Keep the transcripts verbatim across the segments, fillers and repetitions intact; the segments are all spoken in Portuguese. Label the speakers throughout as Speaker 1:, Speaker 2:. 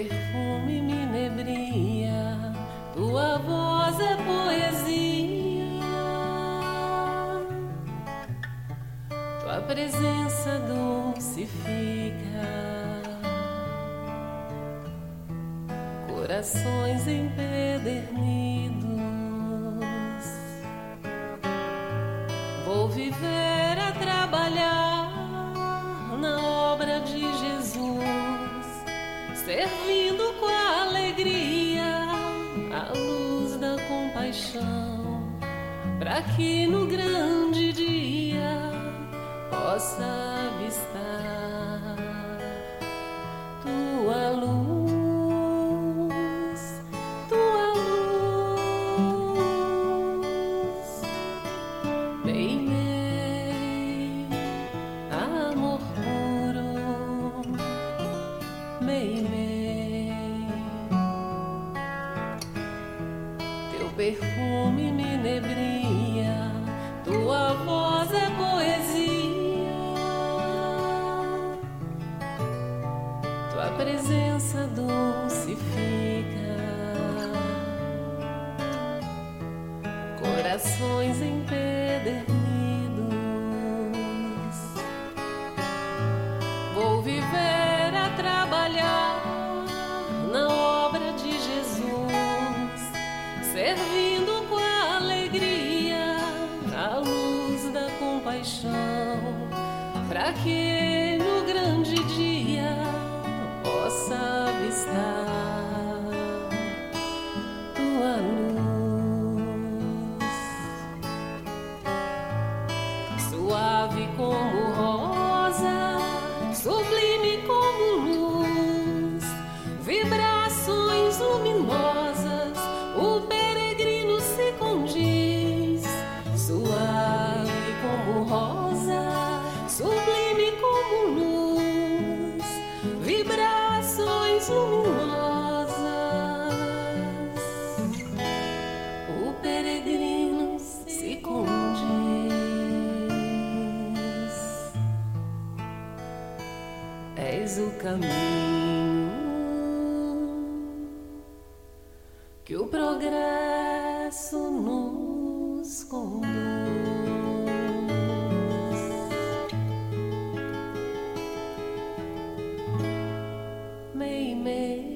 Speaker 1: perfume me inebria, tua voz é poesia, tua presença dulcifica corações empedernidos. Vou viver a trabalhar na obra de Jesus, servindo com alegria a luz da compaixão, para que no grande dia possa avistar tua luz, tua luz. Meimei, amor puro, meimei, teu perfume me inebria, tua voz é poesia, tua presença dulcifica corações empedernidos. Vou viver a trabalhar na obra de Jesus, servindo com alegria a luz da compaixão, para que no grande dia possa avistar tua luz, suave como rosa, sublime como luz, vibrações luminosas, o peregrino se condiz, suave como rosa, sublime como luz, vibrações luminosas, o peregrino se condiz. És o caminho que o progresso nos conduz. Meimei.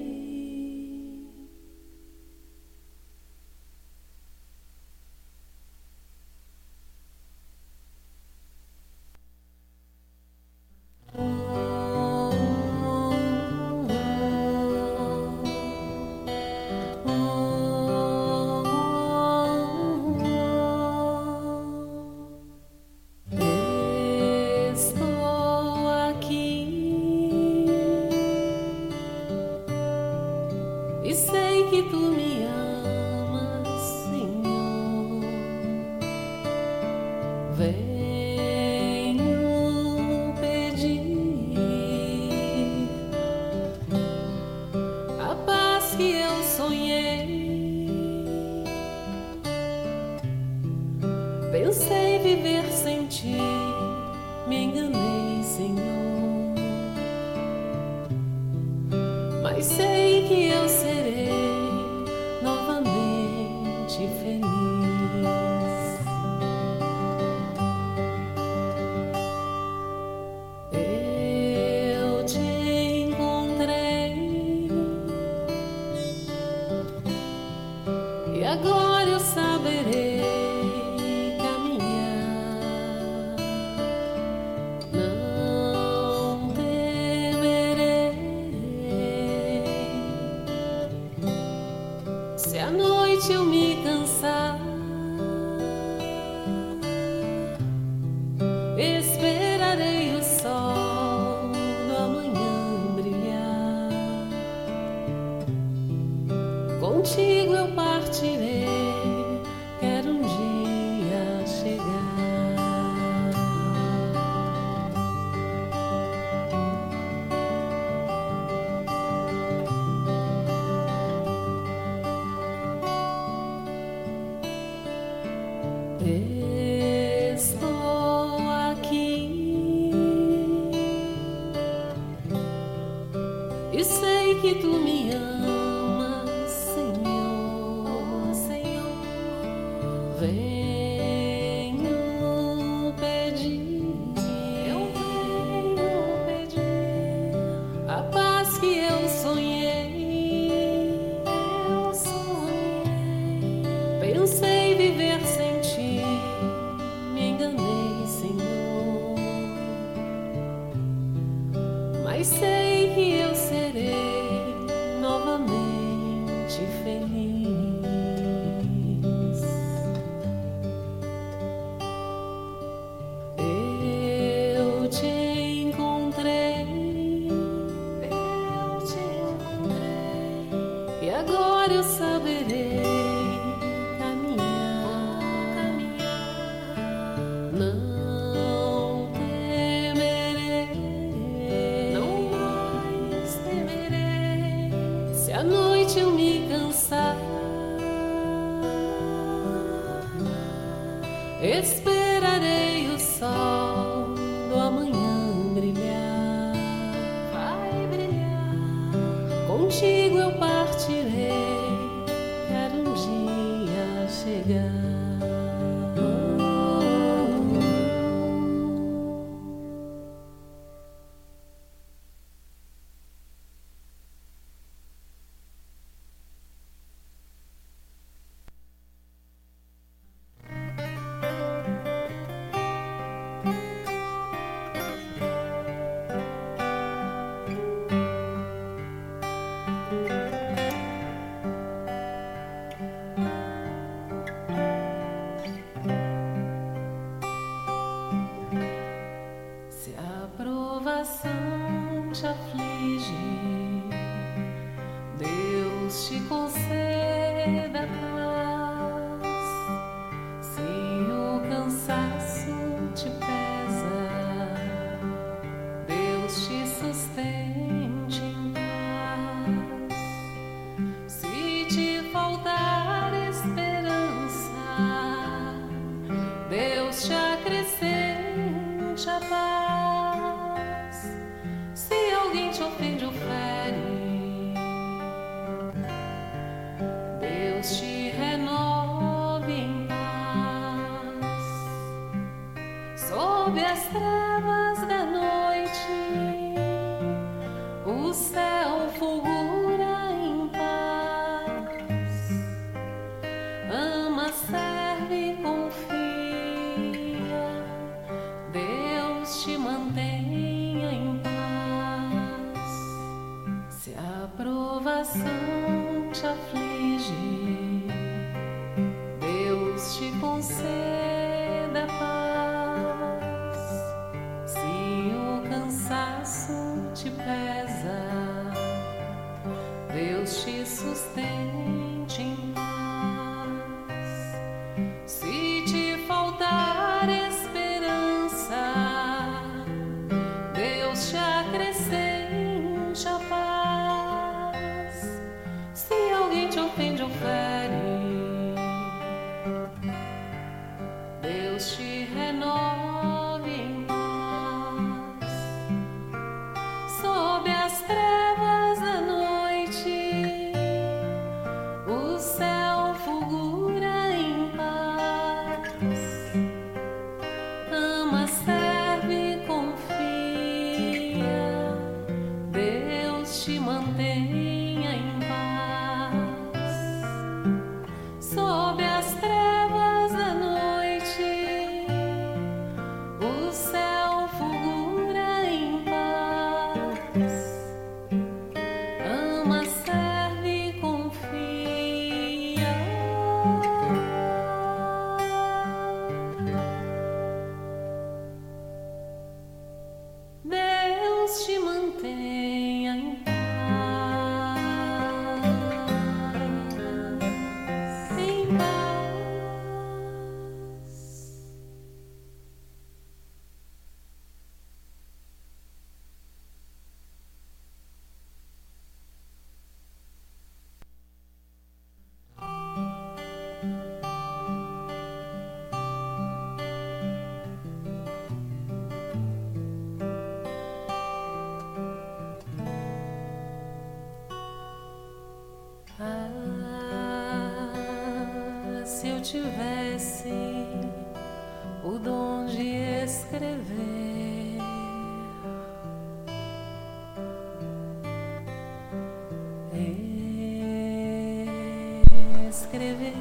Speaker 1: Estou aqui e sei que tu me amas, Senhor. Venho pedir a paz que eu sonhei. Pensei viver sem ti, me enganei, Senhor, mas sei que eu serei novamente feliz. Eu te encontrei e agora eu saberei se à noite eu me cansar, esperarei o sol do amanhã brilhar. Contigo eu partirei, quero um dia chegar. Estou aqui e sei que tu me amas, Senhor, Senhor, venho pedir, eu venho pedir a paz que eu sonhei, eu sonhei, pensei viver sem ti, me enganei, Senhor, mas sei que eu serei novamente feliz. Eu te encontrei, eu te encontrei, e agora eu saberei caminhar, caminhar. Não temerei, não mais temerei, se à noite eu me cansar, esperarei o sol do amanhã brilhar, vai brilhar, contigo eu partirei, quero um dia chegar. Se a provação te aflige, Deus te conceda paz. Se o cansaço te pesa, Deus te sustente em paz. Se te faltar esperança, Deus te acrescente a paz. Se alguém te ofende ou fere, Deus te renove em paz. Sob as trevas da noite, o céu fulgura em paz. Ama, serve, confia, Deus te mantenha em paz. Se a provação te aflige, Deus te conceda paz. Se o cansaço te pesa, Deus te sustente em paz. Se te faltar esperança, Deus te acrescente a paz. Se alguém te ofende ou fere, Deus te renove em paz. Sob as trevas da noite, se eu tivesse o dom de escrever, escreveria.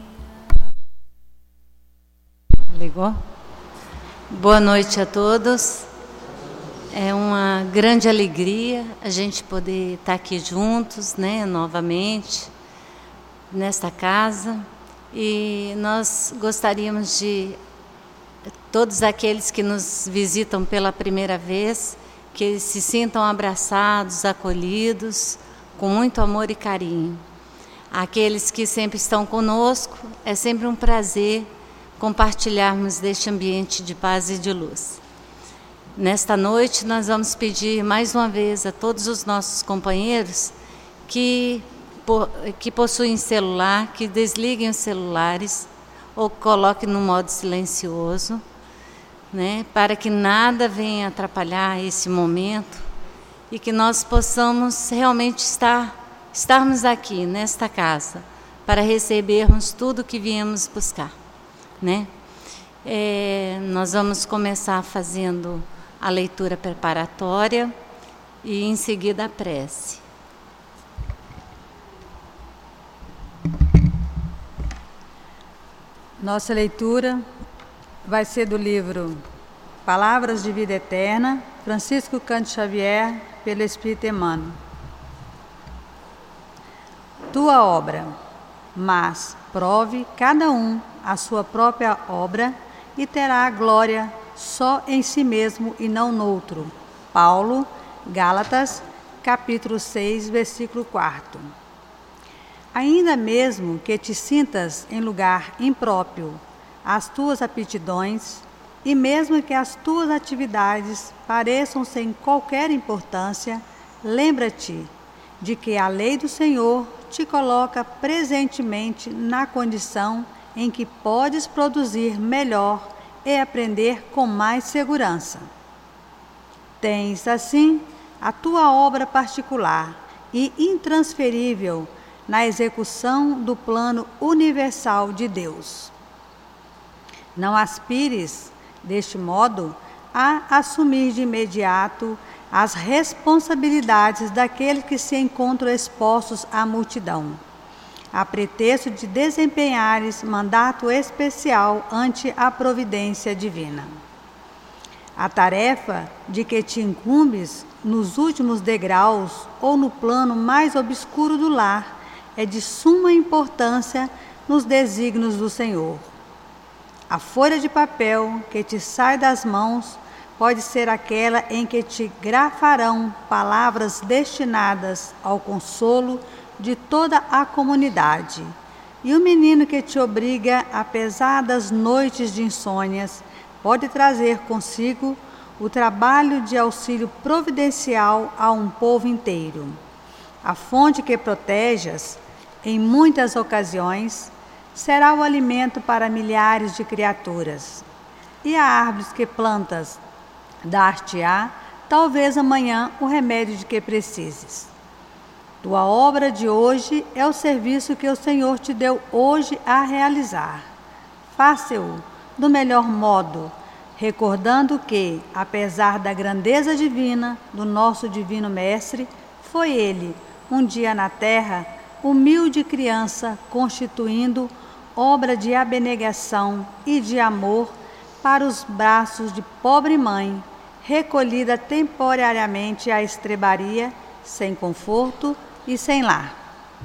Speaker 2: Ligou? Boa noite a todos. É uma grande alegria a gente poder estar aqui juntos, né, novamente, nesta casa. E nós gostaríamos de, todos aqueles que nos visitam pela primeira vez, que se sintam abraçados, acolhidos, com muito amor e carinho. Aqueles que sempre estão conosco, é sempre um prazer compartilharmos deste ambiente de paz e de luz. Nesta noite, nós vamos pedir mais uma vez a todos os nossos companheiros que, que possuem celular, que desliguem os celulares ou coloquem no modo silencioso, né, para que nada venha atrapalhar esse momento e que nós possamos realmente estar, estarmos aqui nesta casa para recebermos tudo o que viemos buscar, né? É, nós vamos começar fazendo a leitura preparatória e em seguida a prece.
Speaker 3: Nossa leitura vai ser do livro Palavras de Vida Eterna, Francisco Cândido Xavier, pelo Espírito Emmanuel. Tua obra, mas prove cada um a sua própria obra e terá a glória só em si mesmo e não noutro. Paulo, Gálatas, capítulo seis, versículo quatro. Ainda mesmo que te sintas em lugar impróprio às tuas aptidões, e mesmo que as tuas atividades pareçam sem qualquer importância, lembra-te de que a lei do Senhor te coloca presentemente na condição em que podes produzir melhor e aprender com mais segurança. Tens, assim, a tua obra particular e intransferível na execução do plano universal de Deus. Não aspires, deste modo, a assumir de imediato as responsabilidades daqueles que se encontram expostos à multidão, a pretexto de desempenhares mandato especial ante a providência divina. A tarefa de que te incumbes nos últimos degraus ou no plano mais obscuro do lar é de suma importância nos desígnios do Senhor. A folha de papel que te sai das mãos pode ser aquela em que te grafarão palavras destinadas ao consolo de toda a comunidade. E o menino que te obriga a pesadas noites de insônias pode trazer consigo o trabalho de auxílio providencial a um povo inteiro. A fonte que protejas, em muitas ocasiões, será o alimento para milhares de criaturas. E a árvores que plantas dar-te-á, talvez amanhã, o remédio de que precises. Tua obra de hoje é o serviço que o Senhor te deu hoje a realizar. Faça-o do melhor modo, recordando que, apesar da grandeza divina do nosso Divino Mestre, foi ele, um dia na terra, humilde criança, constituindo obra de abnegação e de amor para os braços de pobre mãe, recolhida temporariamente à estrebaria, sem conforto e sem lar.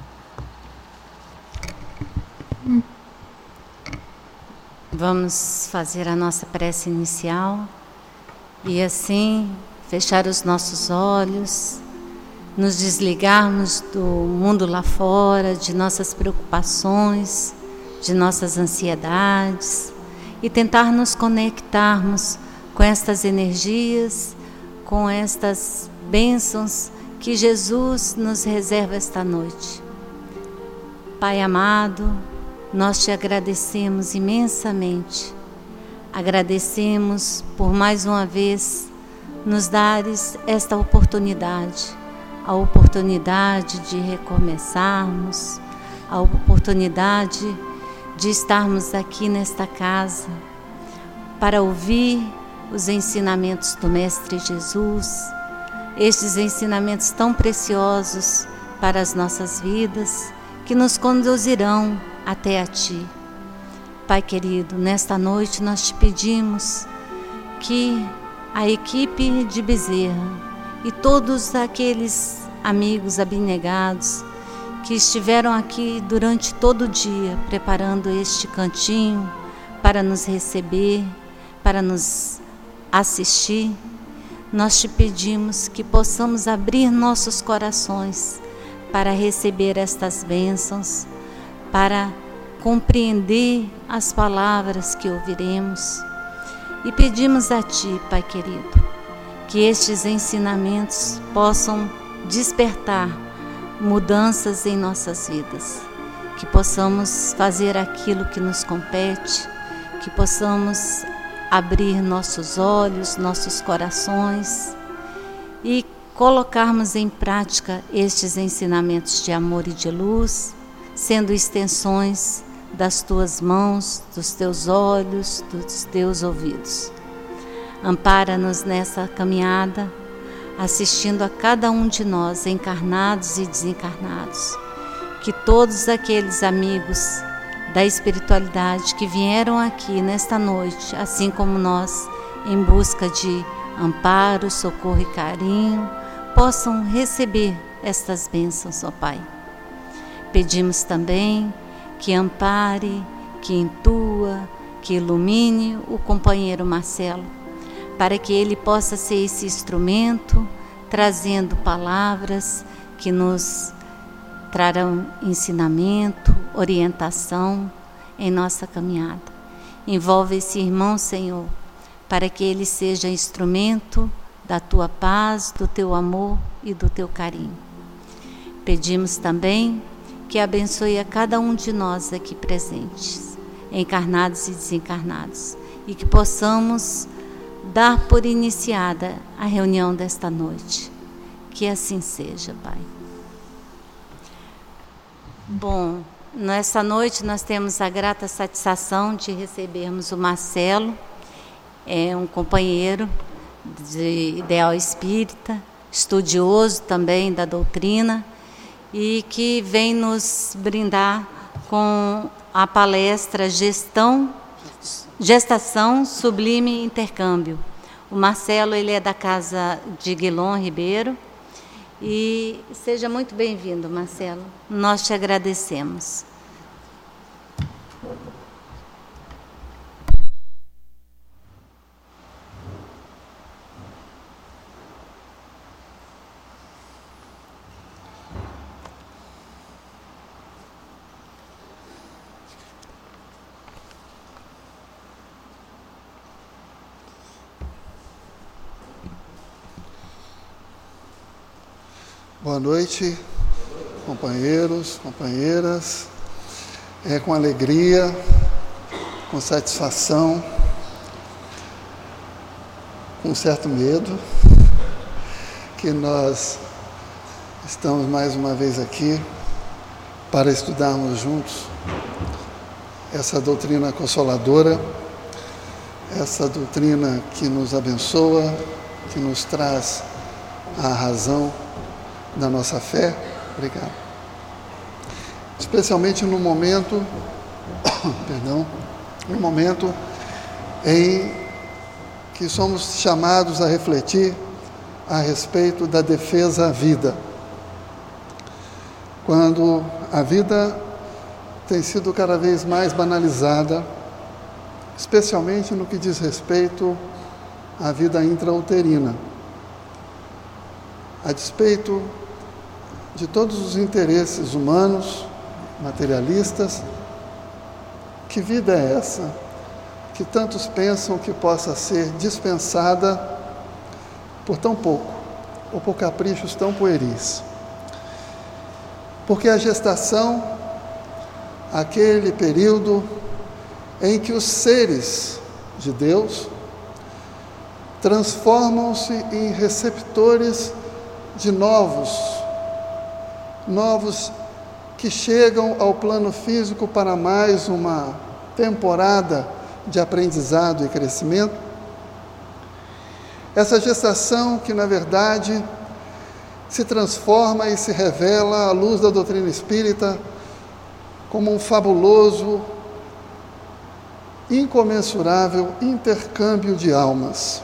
Speaker 2: Vamos fazer a nossa prece inicial e assim fechar os nossos olhos, nos desligarmos do mundo lá fora, de nossas preocupações, de nossas ansiedades e tentar nos conectarmos com estas energias, com estas bênçãos que Jesus nos reserva esta noite. Pai amado, nós te agradecemos imensamente. Agradecemos por mais uma vez nos dares esta oportunidade, a oportunidade de recomeçarmos, a oportunidade de estarmos aqui nesta casa para ouvir os ensinamentos do Mestre Jesus, estes ensinamentos tão preciosos para as nossas vidas, que nos conduzirão até a Ti. Pai querido, nesta noite nós te pedimos que a equipe de Bezerra e todos aqueles amigos abnegados que estiveram aqui durante todo o dia preparando este cantinho para nos receber, para nos assistir, nós te pedimos que possamos abrir nossos corações para receber estas bênçãos, para compreender as palavras que ouviremos. E pedimos a Ti, Pai querido, que estes ensinamentos possam despertar mudanças em nossas vidas, que possamos fazer aquilo que nos compete, que possamos abrir nossos olhos, nossos corações e colocarmos em prática estes ensinamentos de amor e de luz, sendo extensões das Tuas mãos, dos Teus olhos, dos Teus ouvidos. Ampara-nos nessa caminhada, assistindo a cada um de nós, encarnados e desencarnados, que todos aqueles amigos da espiritualidade que vieram aqui nesta noite, assim como nós, em busca de amparo, socorro e carinho, possam receber estas bênçãos, ó Pai. Pedimos também que ampare, que intua, que ilumine o companheiro Marcelo, para que ele possa ser esse instrumento, trazendo palavras que nos trarão ensinamento, orientação em nossa caminhada. Envolve esse irmão, Senhor, para que ele seja instrumento da Tua paz, do Teu amor e do Teu carinho. Pedimos também que abençoe a cada um de nós aqui presentes, encarnados e desencarnados, e que possamos dar por iniciada a reunião desta noite. Que assim seja, Pai. Bom, nessa noite nós temos a grata satisfação de recebermos o Marcelo, é um companheiro de ideal espírita, estudioso também da doutrina, e que vem nos brindar com a palestra Gestão, Gestação Sublime Intercâmbio. O Marcelo, ele é da casa de Guilom Ribeiro. E seja muito bem-vindo, Marcelo. Nós te agradecemos.
Speaker 4: Boa noite, companheiros, companheiras. É com alegria, com satisfação, com certo medo, que nós estamos mais uma vez aqui para estudarmos juntos essa doutrina consoladora, essa doutrina que nos abençoa, que nos traz a razão da nossa fé. Obrigado. Especialmente no momento, perdão, no momento em que somos chamados a refletir a respeito da defesa à vida. Quando a vida tem sido cada vez mais banalizada, especialmente no que diz respeito à vida intrauterina. A despeito de todos os interesses humanos, materialistas, que vida é essa que tantos pensam que possa ser dispensada por tão pouco, ou por caprichos tão pueris? Porque a gestação, aquele período em que os seres de Deus transformam-se em receptores de novos, novos que chegam ao plano físico para mais uma temporada de aprendizado e crescimento. Essa gestação que, na verdade, se transforma e se revela à luz da doutrina espírita como um fabuloso, incomensurável intercâmbio de almas.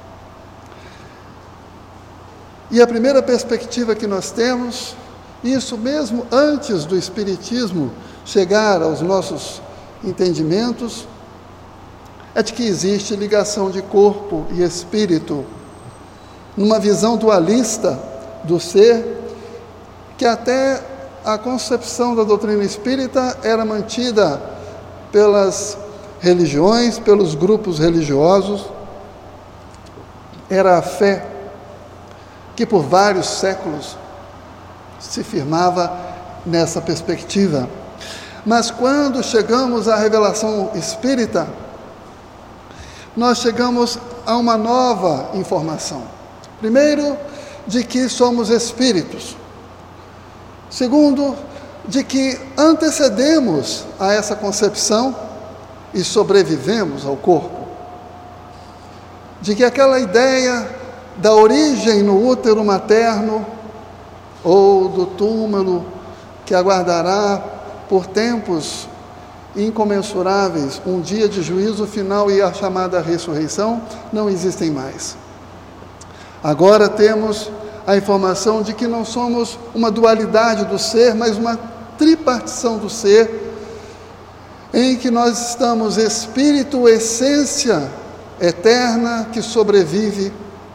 Speaker 4: E a primeira perspectiva que nós temos, isso mesmo antes do Espiritismo chegar aos nossos entendimentos, é de que existe ligação de corpo e espírito, numa visão dualista do ser, que até a concepção da doutrina espírita era mantida pelas religiões, pelos grupos religiosos. Era a fé que por vários séculos se firmava nessa perspectiva. Mas quando chegamos à revelação espírita, nós chegamos a uma nova informação. Primeiro, de que somos espíritos. Segundo, de que antecedemos a essa concepção e sobrevivemos ao corpo. De que aquela ideia da origem no útero materno ou do túmulo que aguardará por tempos incomensuráveis um dia de juízo final e a chamada ressurreição, não existem mais. Agora temos a informação de que não somos uma dualidade do ser, mas uma tripartição do ser, em que nós estamos espírito, essência eterna que sobrevive,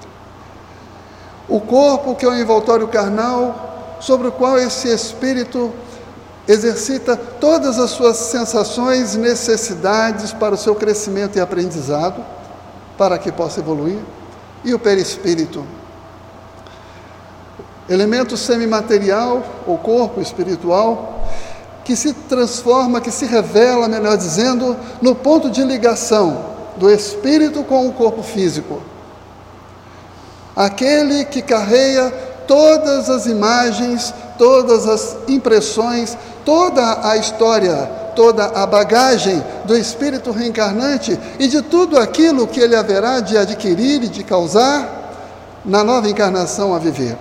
Speaker 4: o corpo que é o envoltório carnal, sobre o qual esse espírito exercita todas as suas sensações e necessidades para o seu crescimento e aprendizado, para que possa evoluir, e o perispírito, elemento semimaterial, ou corpo espiritual, que se transforma, que se revela, melhor dizendo, no ponto de ligação do espírito com o corpo físico. Aquele que carrega todas as imagens, todas as impressões, toda a história, toda a bagagem do espírito reencarnante e de tudo aquilo que ele haverá de adquirir e de causar na nova encarnação a viver.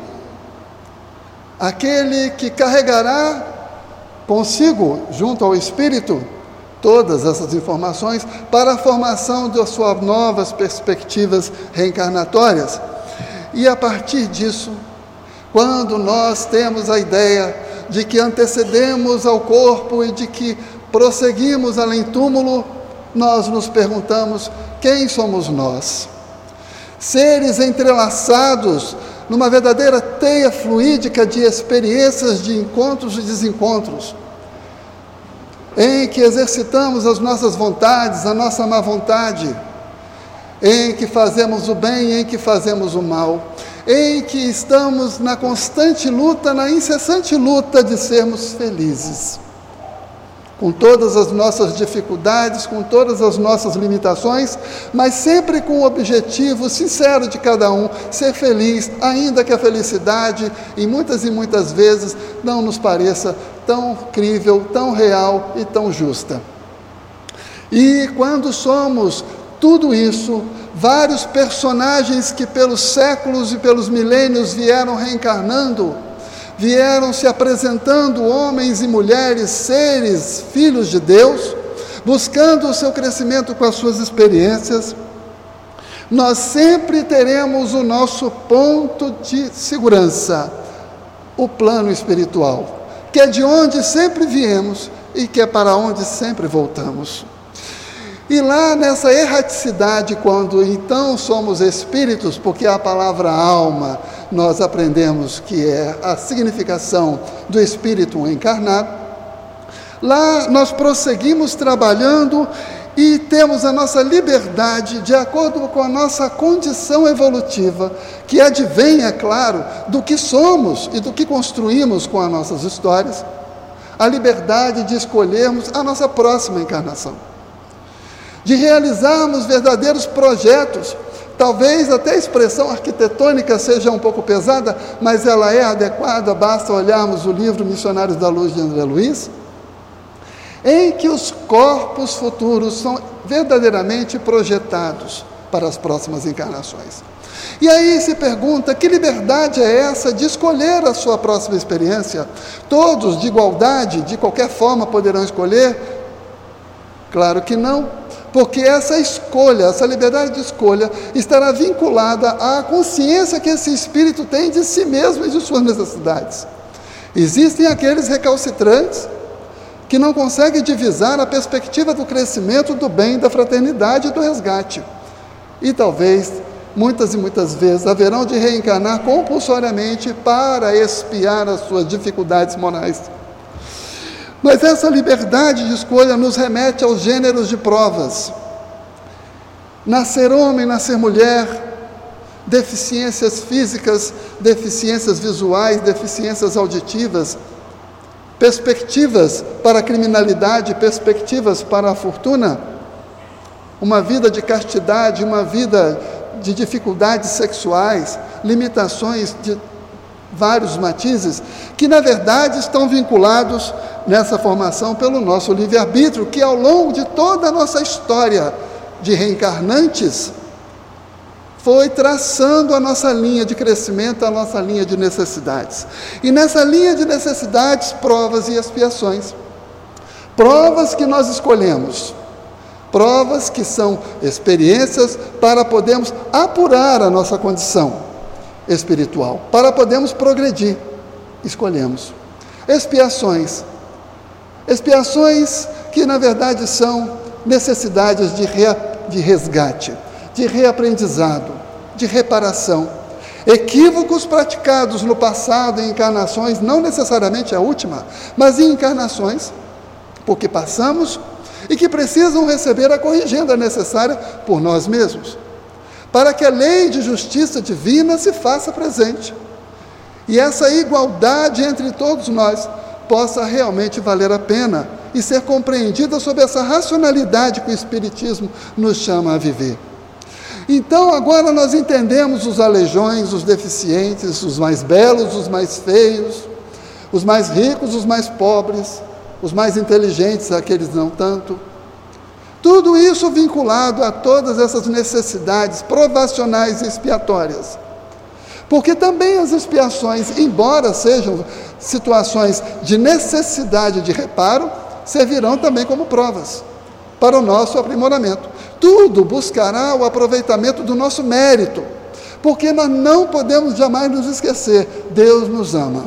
Speaker 4: Aquele que carregará consigo, junto ao espírito, todas essas informações para a formação das suas novas perspectivas reencarnatórias. E a partir disso, quando nós temos a ideia de que antecedemos ao corpo e de que prosseguimos além túmulo, nós nos perguntamos: quem somos nós? Seres entrelaçados numa verdadeira teia fluídica de experiências de encontros e desencontros, em que exercitamos as nossas vontades, a nossa má vontade, em que fazemos o bem e em que fazemos o mal, em que estamos na constante luta, na incessante luta de sermos felizes, com todas as nossas dificuldades, com todas as nossas limitações, mas sempre com o objetivo sincero de cada um, ser feliz, ainda que a felicidade, em muitas e muitas vezes, não nos pareça tão crível, tão real e tão justa. E quando somos tudo isso, vários personagens que pelos séculos e pelos milênios vieram reencarnando, vieram se apresentando homens e mulheres, seres, filhos de Deus, buscando o seu crescimento com as suas experiências, nós sempre teremos o nosso ponto de segurança, o plano espiritual, que é de onde sempre viemos e que é para onde sempre voltamos. E lá nessa erraticidade, quando então somos espíritos, porque a palavra alma nós aprendemos que é a significação do espírito encarnado, lá nós prosseguimos trabalhando e temos a nossa liberdade de acordo com a nossa condição evolutiva, que advém, é claro, do que somos e do que construímos com as nossas histórias, a liberdade de escolhermos a nossa próxima encarnação, de realizarmos verdadeiros projetos, Talvez até a expressão arquitetônica seja um pouco pesada, mas ela é adequada, basta olharmos o livro Missionários da Luz de André Luiz, em que os corpos futuros são verdadeiramente projetados para as próximas encarnações. E aí se pergunta, que liberdade é essa de escolher a sua próxima experiência? Todos, de igualdade, de qualquer forma, poderão escolher? Claro que não, porque essa escolha, essa liberdade de escolha, estará vinculada à consciência que esse espírito tem de si mesmo e de suas necessidades. Existem aqueles recalcitrantes que não conseguem divisar a perspectiva do crescimento, do bem, da fraternidade e do resgate. E talvez, muitas e muitas vezes, haverão de reencarnar compulsoriamente para expiar as suas dificuldades morais. Mas essa liberdade de escolha nos remete aos gêneros de provas. Nascer homem, nascer mulher, deficiências físicas, deficiências visuais, deficiências auditivas, perspectivas para a criminalidade, perspectivas para a fortuna, uma vida de castidade, uma vida de dificuldades sexuais, limitações de vários matizes, que na verdade estão vinculados nessa formação pelo nosso livre-arbítrio, que ao longo de toda a nossa história de reencarnantes, foi traçando a nossa linha de crescimento, a nossa linha de necessidades. E nessa linha de necessidades, provas e expiações. Provas que nós escolhemos. Provas que são experiências para podermos apurar a nossa condição espiritual, para podermos progredir. Escolhemos. Expiações. Expiações que, na verdade, são necessidades de, re, de resgate, de reaprendizado, de reparação. Equívocos praticados no passado em encarnações, não necessariamente a última, mas em encarnações, porque passamos e que precisam receber a corrigenda necessária por nós mesmos, para que a lei de justiça divina se faça presente e essa igualdade entre todos nós possa realmente valer a pena e ser compreendida sob essa racionalidade que o Espiritismo nos chama a viver. Então, agora nós entendemos os aleijões, os deficientes, os mais belos, os mais feios, os mais ricos, os mais pobres, os mais inteligentes, aqueles não tanto. Tudo isso vinculado a todas essas necessidades provacionais e expiatórias. Porque também as expiações, embora sejam situações de necessidade de reparo, servirão também como provas para o nosso aprimoramento. Tudo buscará o aproveitamento do nosso mérito, porque nós não podemos jamais nos esquecer, Deus nos ama.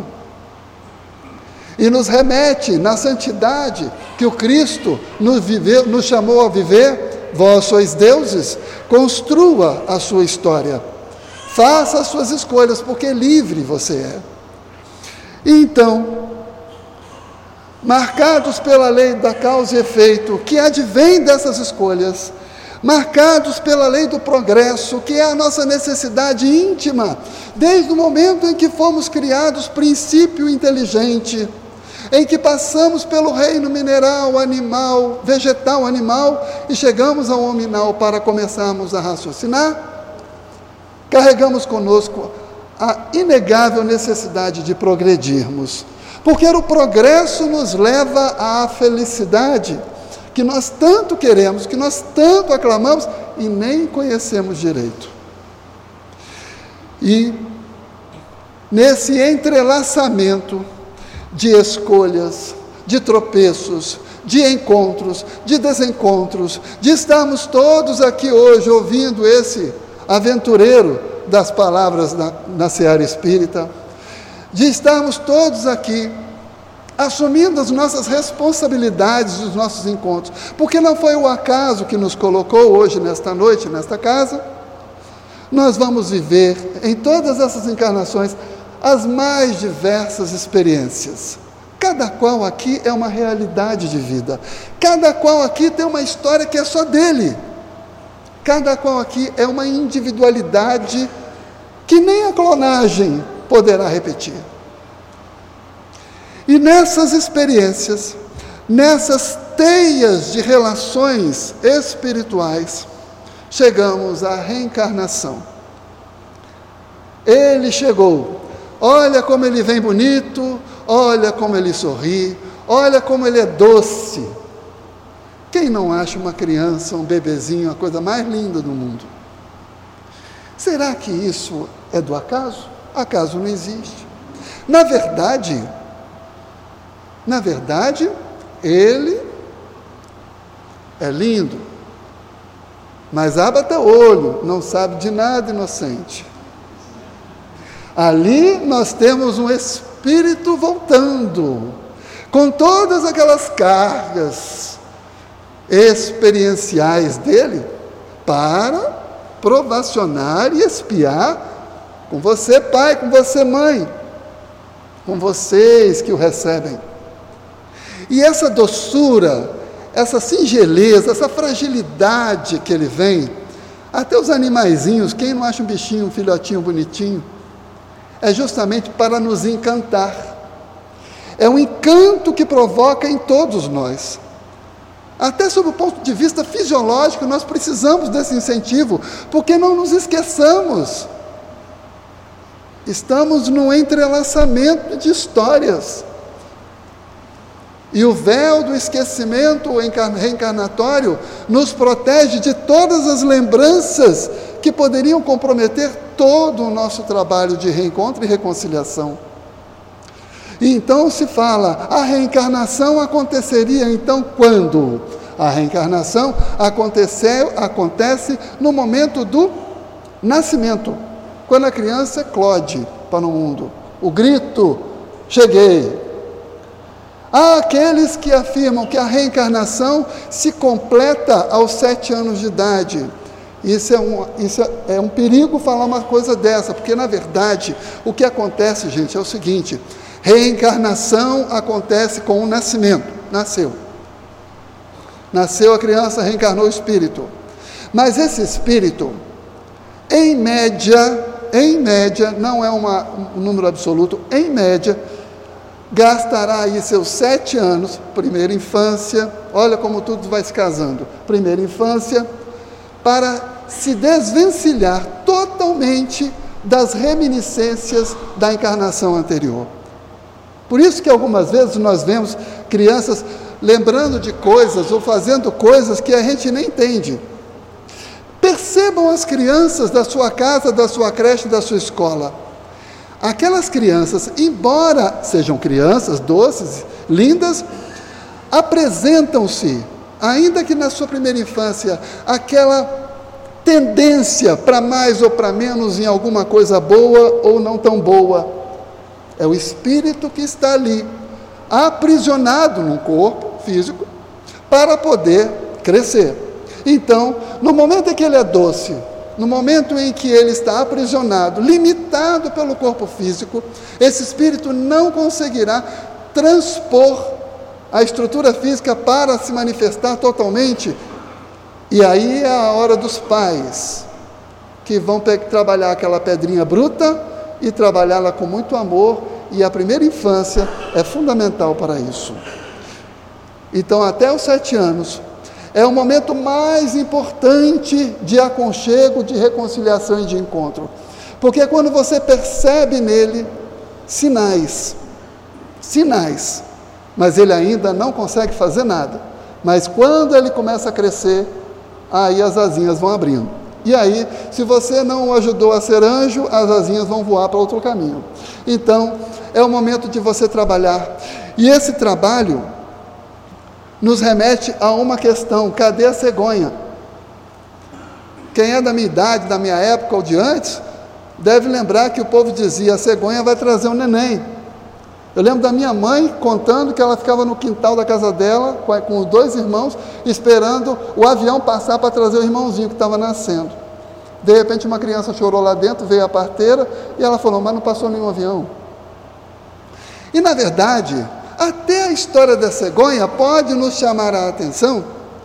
Speaker 4: E nos remete na santidade que o Cristo nos, viveu, nos chamou a viver. Vós sois deuses, construa a sua história, faça as suas escolhas, porque livre você é. Então, marcados pela lei da causa e efeito, que advém dessas escolhas, marcados pela lei do progresso, que é a nossa necessidade íntima, desde o momento em que fomos criados, princípio inteligente, em que passamos pelo reino mineral, animal, vegetal, animal, e chegamos ao hominal para começarmos a raciocinar, carregamos conosco a inegável necessidade de progredirmos, porque o progresso nos leva à felicidade, que nós tanto queremos, que nós tanto aclamamos e nem conhecemos direito. E nesse entrelaçamento de escolhas, de tropeços, de encontros, de desencontros, de estarmos todos aqui hoje ouvindo esse aventureiro das palavras na, na seara espírita, de estarmos todos aqui assumindo as nossas responsabilidades dos nossos encontros, porque não foi o acaso que nos colocou hoje, nesta noite, nesta casa. Nós vamos viver em todas essas encarnações as mais diversas experiências. Cada qual aqui é uma realidade de vida, cada qual aqui tem uma história que é só dele, cada qual aqui é uma individualidade que nem a clonagem poderá repetir. E nessas experiências, nessas teias de relações espirituais, chegamos à reencarnação. Ele chegou. Olha como ele vem bonito, olha como ele sorri, olha como ele é doce. Quem não acha uma criança, um bebezinho, a coisa mais linda do mundo? Será que isso é do acaso? Acaso não existe. Na verdade, na verdade, ele é lindo, mas abata olho, não sabe de nada, inocente. Ali nós temos um espírito voltando, com todas aquelas cargas experienciais dele, para provacionar e espiar com você, pai, com você, mãe, com vocês que o recebem. E essa doçura, essa singeleza, essa fragilidade que ele vem, até os animaizinhos, quem não acha um bichinho, um filhotinho bonitinho, é justamente para nos encantar. É um encanto que provoca em todos nós. Até sob o ponto de vista fisiológico, nós precisamos desse incentivo, porque não nos esqueçamos. Estamos num entrelaçamento de histórias. E o véu do esquecimento reencarnatório nos protege de todas as lembranças que poderiam comprometer todo o nosso trabalho de reencontro e reconciliação. E então se fala, a reencarnação aconteceria então quando? A reencarnação aconteceu, acontece no momento do nascimento, quando a criança eclode para o mundo. O grito, cheguei. Há aqueles que afirmam que a reencarnação se completa aos sete anos de idade. Isso é, um, isso é um perigo falar uma coisa dessa, porque na verdade o que acontece, gente, é o seguinte: reencarnação acontece com o nascimento. Nasceu. Nasceu a criança, reencarnou o espírito. Mas esse espírito, em média, em média, não é uma, um número absoluto, em média, gastará aí seus sete anos, primeira infância, olha como tudo vai se casando, primeira infância, para se desvencilhar totalmente das reminiscências da encarnação anterior. Por isso que algumas vezes nós vemos crianças lembrando de coisas ou fazendo coisas que a gente nem entende. Percebam as crianças da sua casa, da sua creche, da sua escola. Aquelas crianças, embora sejam crianças doces, lindas, apresentam-se, ainda que na sua primeira infância, aquela tendência para mais ou para menos em alguma coisa boa ou não tão boa. É o espírito que está ali, aprisionado num corpo físico, para poder crescer. Então, no momento em que ele é doce, no momento em que ele está aprisionado, limitado pelo corpo físico, esse espírito não conseguirá transpor a estrutura física para se manifestar totalmente. E aí é a hora dos pais, que vão trabalhar aquela pedrinha bruta e trabalhá-la com muito amor, e a primeira infância é fundamental para isso. Então, até os sete anos, é o momento mais importante de aconchego, de reconciliação e de encontro. Porque é quando você percebe nele sinais, sinais, mas ele ainda não consegue fazer nada. Mas quando ele começa a crescer, aí as asinhas vão abrindo. E aí, se você não o ajudou a ser anjo, as asinhas vão voar para outro caminho. Então, é o momento de você trabalhar. E esse trabalho nos remete a uma questão: cadê a cegonha? Quem é da minha idade, da minha época ou de antes, deve lembrar que o povo dizia: a cegonha vai trazer um neném. Eu lembro da minha mãe contando que ela ficava no quintal da casa dela, com os dois irmãos, esperando o avião passar para trazer o irmãozinho que estava nascendo. De repente uma criança chorou lá dentro, veio a parteira, e ela falou: mas não passou nenhum avião. E na verdade, até a história da cegonha pode nos chamar a atenção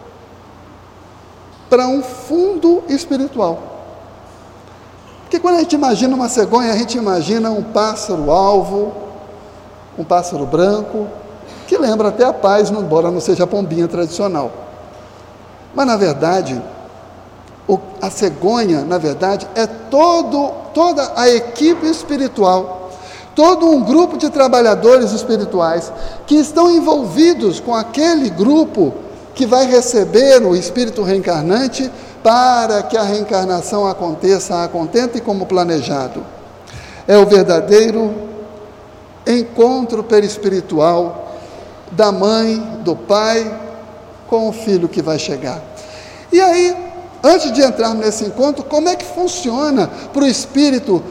Speaker 4: para um fundo espiritual. Porque quando a gente imagina uma cegonha, a gente imagina um pássaro alvo, um pássaro branco, que lembra até a paz, embora não seja a pombinha tradicional. Mas, na verdade, O, a cegonha, na verdade, é todo, toda a equipe espiritual, todo um grupo de trabalhadores espirituais que estão envolvidos com aquele grupo que vai receber o espírito reencarnante para que a reencarnação aconteça a contento e como planejado. É o verdadeiro encontro perispiritual da mãe, do pai, com o filho que vai chegar. E aí, antes de entrarmos nesse encontro, como é que funciona para o espírito?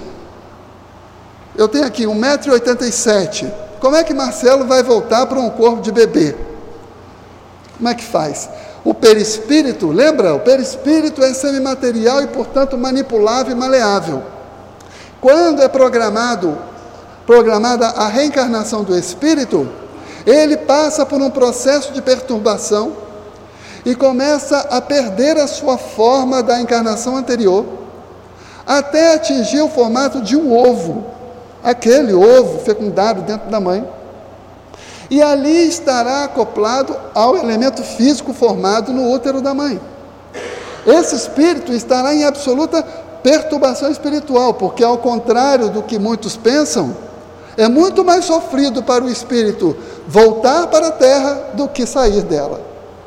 Speaker 4: Eu tenho aqui um metro e oitenta e sete. Como é que Marcelo vai voltar para um corpo de bebê? Como é que faz? O perispírito, lembra? O perispírito é semimaterial e, portanto, manipulável e maleável. Quando é programado, programada a reencarnação do espírito, ele passa por um processo de perturbação e começa a perder a sua forma da encarnação anterior, até atingir o formato de um ovo, aquele ovo fecundado dentro da mãe. E ali estará acoplado ao elemento físico formado no útero da mãe. Esse espírito estará em absoluta perturbação espiritual, porque, ao contrário do que muitos pensam, é muito mais sofrido para o espírito voltar para a terra do que sair dela.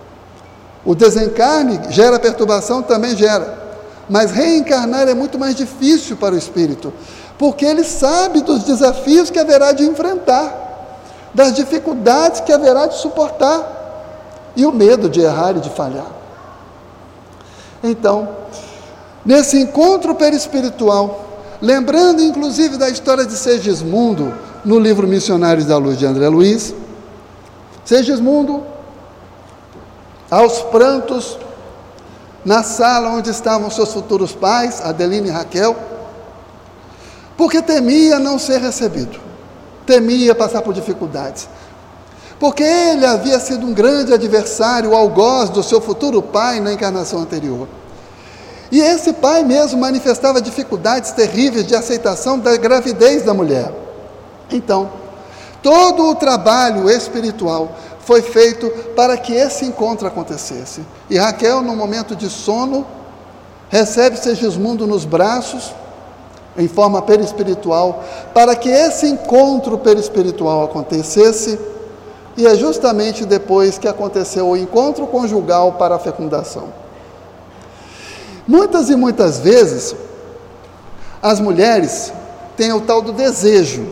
Speaker 4: O desencarne gera perturbação, também gera, mas reencarnar é muito mais difícil para o espírito, porque ele sabe dos desafios que haverá de enfrentar, das dificuldades que haverá de suportar, e o medo de errar e de falhar. Então, nesse encontro perispiritual, lembrando inclusive da história de Segismundo, no livro Missionários da Luz de André Luiz, Segismundo, aos prantos, na sala onde estavam seus futuros pais, Adelina e Raquel, porque temia não ser recebido, temia passar por dificuldades, porque ele havia sido um grande adversário, algoz do seu futuro pai na encarnação anterior. E esse pai mesmo manifestava dificuldades terríveis de aceitação da gravidez da mulher. Então, todo o trabalho espiritual foi feito para que esse encontro acontecesse. E Raquel, no momento de sono, recebe Segismundo nos braços, em forma perispiritual, para que esse encontro perispiritual acontecesse, e é justamente depois que aconteceu o encontro conjugal para a fecundação. Muitas e muitas vezes, as mulheres têm o tal do desejo,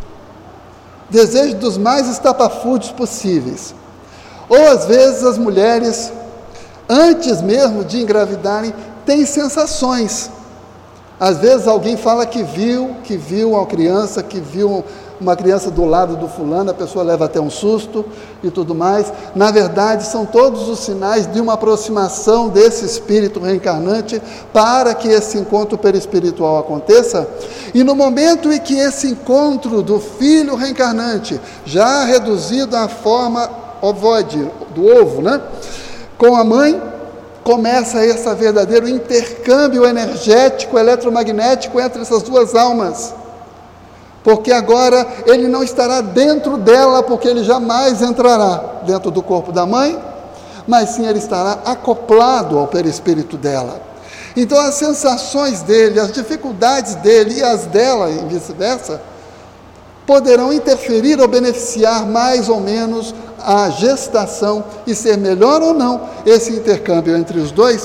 Speaker 4: desejo dos mais estapafúrdios possíveis. Ou às vezes as mulheres, antes mesmo de engravidarem, têm sensações. Às vezes alguém fala que viu, que viu uma criança, que viu uma criança do lado do fulano, a pessoa leva até um susto e tudo mais. Na verdade, são todos os sinais de uma aproximação desse espírito reencarnante para que esse encontro perispiritual aconteça. E no momento em que esse encontro do filho reencarnante, já reduzido à forma ovoide, do ovo, né, com a mãe, começa esse verdadeiro intercâmbio energético, eletromagnético entre essas duas almas. Porque agora ele não estará dentro dela, porque ele jamais entrará dentro do corpo da mãe, mas sim ele estará acoplado ao perispírito dela. Então as sensações dele, as dificuldades dele e as dela, e vice-versa, poderão interferir ou beneficiar mais ou menos a gestação e ser melhor ou não esse intercâmbio entre os dois.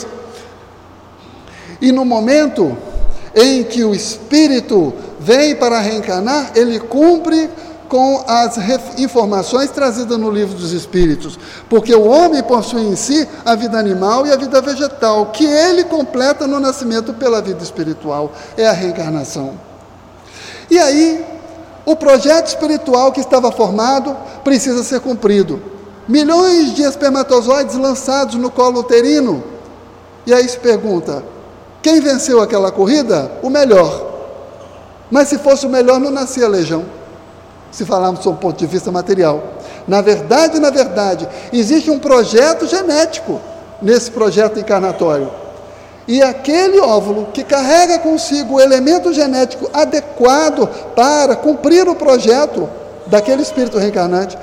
Speaker 4: E no momento em que o espírito vem para reencarnar, ele cumpre com as informações trazidas no livro dos Espíritos, porque o homem possui em si a vida animal e a vida vegetal, que ele completa no nascimento pela vida espiritual, é a reencarnação. E aí, o projeto espiritual que estava formado precisa ser cumprido. Milhões de espermatozoides lançados no colo uterino. E aí se pergunta, quem venceu aquela corrida? O melhor. Mas se fosse o melhor, não nascia legião, se falarmos sob o ponto de vista material. Na verdade, na verdade, existe um projeto genético nesse projeto encarnatório. E aquele óvulo que carrega consigo o elemento genético adequado para cumprir o projeto daquele espírito reencarnante,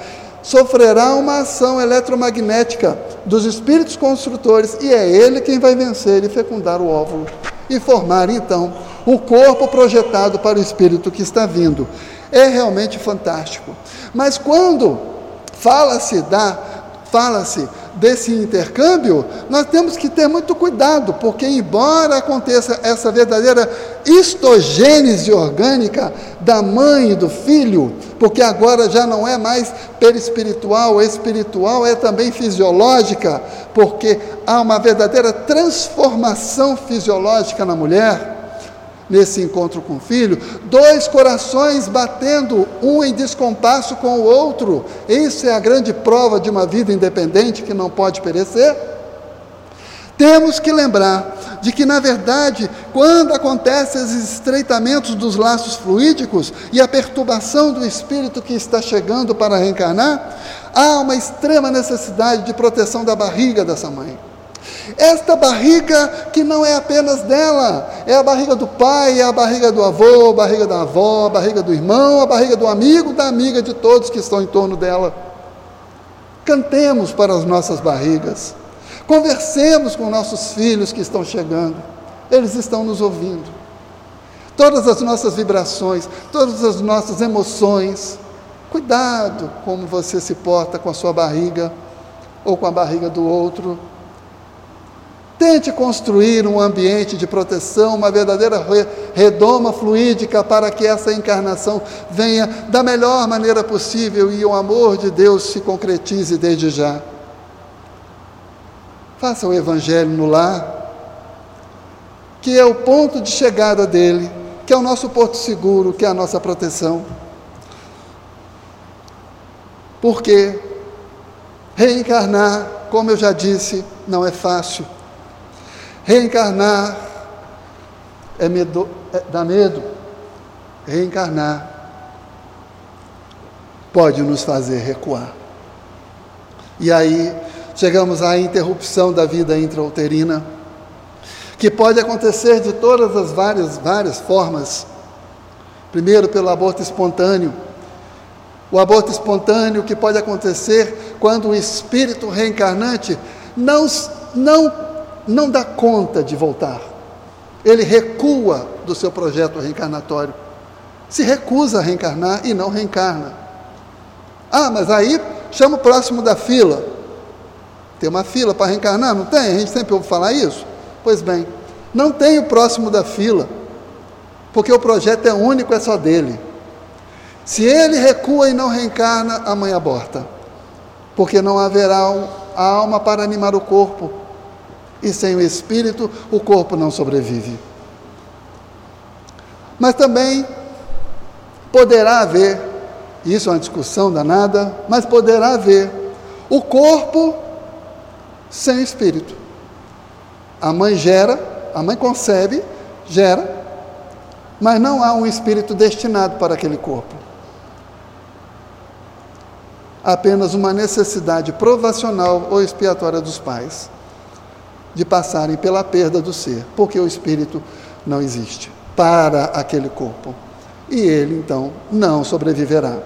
Speaker 4: sofrerá uma ação eletromagnética dos espíritos construtores, e é ele quem vai vencer e fecundar o óvulo e formar então o corpo projetado para o espírito que está vindo. É realmente fantástico. Mas quando fala-se da fala-se desse intercâmbio, nós temos que ter muito cuidado, porque embora aconteça essa verdadeira histogênese orgânica da mãe e do filho, porque agora já não é mais perispiritual, espiritual, é também fisiológica, porque há uma verdadeira transformação fisiológica na mulher, nesse encontro com o filho, dois corações batendo, um em descompasso com o outro. Isso é a grande prova de uma vida independente que não pode perecer. Temos que lembrar de que, na verdade, quando acontecem esses estreitamentos dos laços fluídicos e a perturbação do espírito que está chegando para reencarnar, há uma extrema necessidade de proteção da barriga dessa mãe. Esta barriga que não é apenas dela, é a barriga do pai, é a barriga do avô, a barriga da avó, a barriga do irmão, a barriga do amigo, da amiga, de todos que estão em torno dela. Cantemos para as nossas barrigas, conversemos com nossos filhos que estão chegando, eles estão nos ouvindo. Todas as nossas vibrações, todas as nossas emoções, cuidado como você se porta com a sua barriga ou com a barriga do outro. Tente construir um ambiente de proteção, uma verdadeira redoma fluídica para que essa encarnação venha da melhor maneira possível e o amor de Deus se concretize desde já. Faça o Evangelho no lar, que é o ponto de chegada dele, que é o nosso porto seguro, que é a nossa proteção. Porque reencarnar, como eu já disse, não é fácil. Reencarnar é medo, é, dá medo. Reencarnar pode nos fazer recuar. E aí chegamos à interrupção da vida intrauterina, que pode acontecer de todas as várias, várias formas. Primeiro, pelo aborto espontâneo. O aborto espontâneo que pode acontecer quando o espírito reencarnante não, não não dá conta de voltar. Ele recua do seu projeto reencarnatório. Se recusa a reencarnar e não reencarna. Ah, mas aí chama o próximo da fila. Tem uma fila para reencarnar? Não tem? A gente sempre ouve falar isso? Pois bem, não tem o próximo da fila, porque o projeto é único, é só dele. Se ele recua e não reencarna, a mãe aborta, porque não haverá a alma para animar o corpo. E sem o espírito, o corpo não sobrevive. Mas também poderá haver, isso é uma discussão danada, mas poderá haver o corpo sem o espírito. A mãe gera, a mãe concebe, gera, mas não há um espírito destinado para aquele corpo. Apenas uma necessidade provacional ou expiatória dos pais de passarem pela perda do ser, porque o espírito não existe para aquele corpo, e ele então não sobreviverá.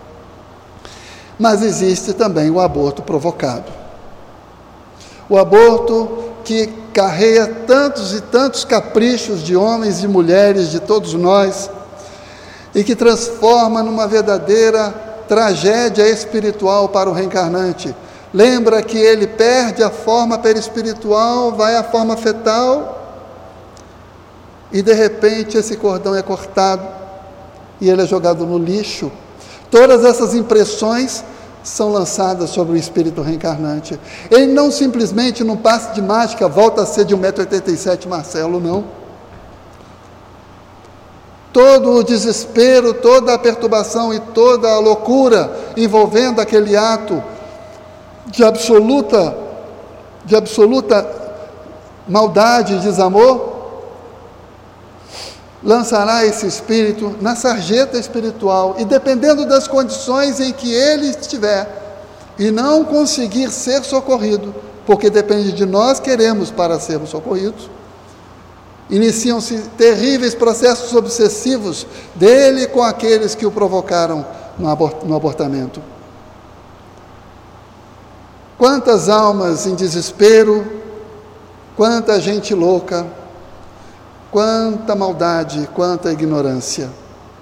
Speaker 4: Mas existe também o aborto provocado, o aborto que carrega tantos e tantos caprichos de homens e mulheres, de todos nós, e que transforma numa verdadeira tragédia espiritual para o reencarnante. Lembra que ele perde a forma perispiritual, vai à forma fetal, e de repente esse cordão é cortado e ele é jogado no lixo. Todas essas impressões são lançadas sobre o espírito reencarnante. Ele não simplesmente, num passe de mágica, volta a ser de um metro e oitenta e sete Marcelo, não. Todo o desespero, toda a perturbação e toda a loucura envolvendo aquele ato de absoluta, de absoluta maldade e desamor, lançará esse espírito na sarjeta espiritual, e dependendo das condições em que ele estiver, e não conseguir ser socorrido, porque depende de nós queremos para sermos socorridos, iniciam-se terríveis processos obsessivos dele com aqueles que o provocaram no abortamento. Quantas almas em desespero, quanta gente louca, quanta maldade, quanta ignorância,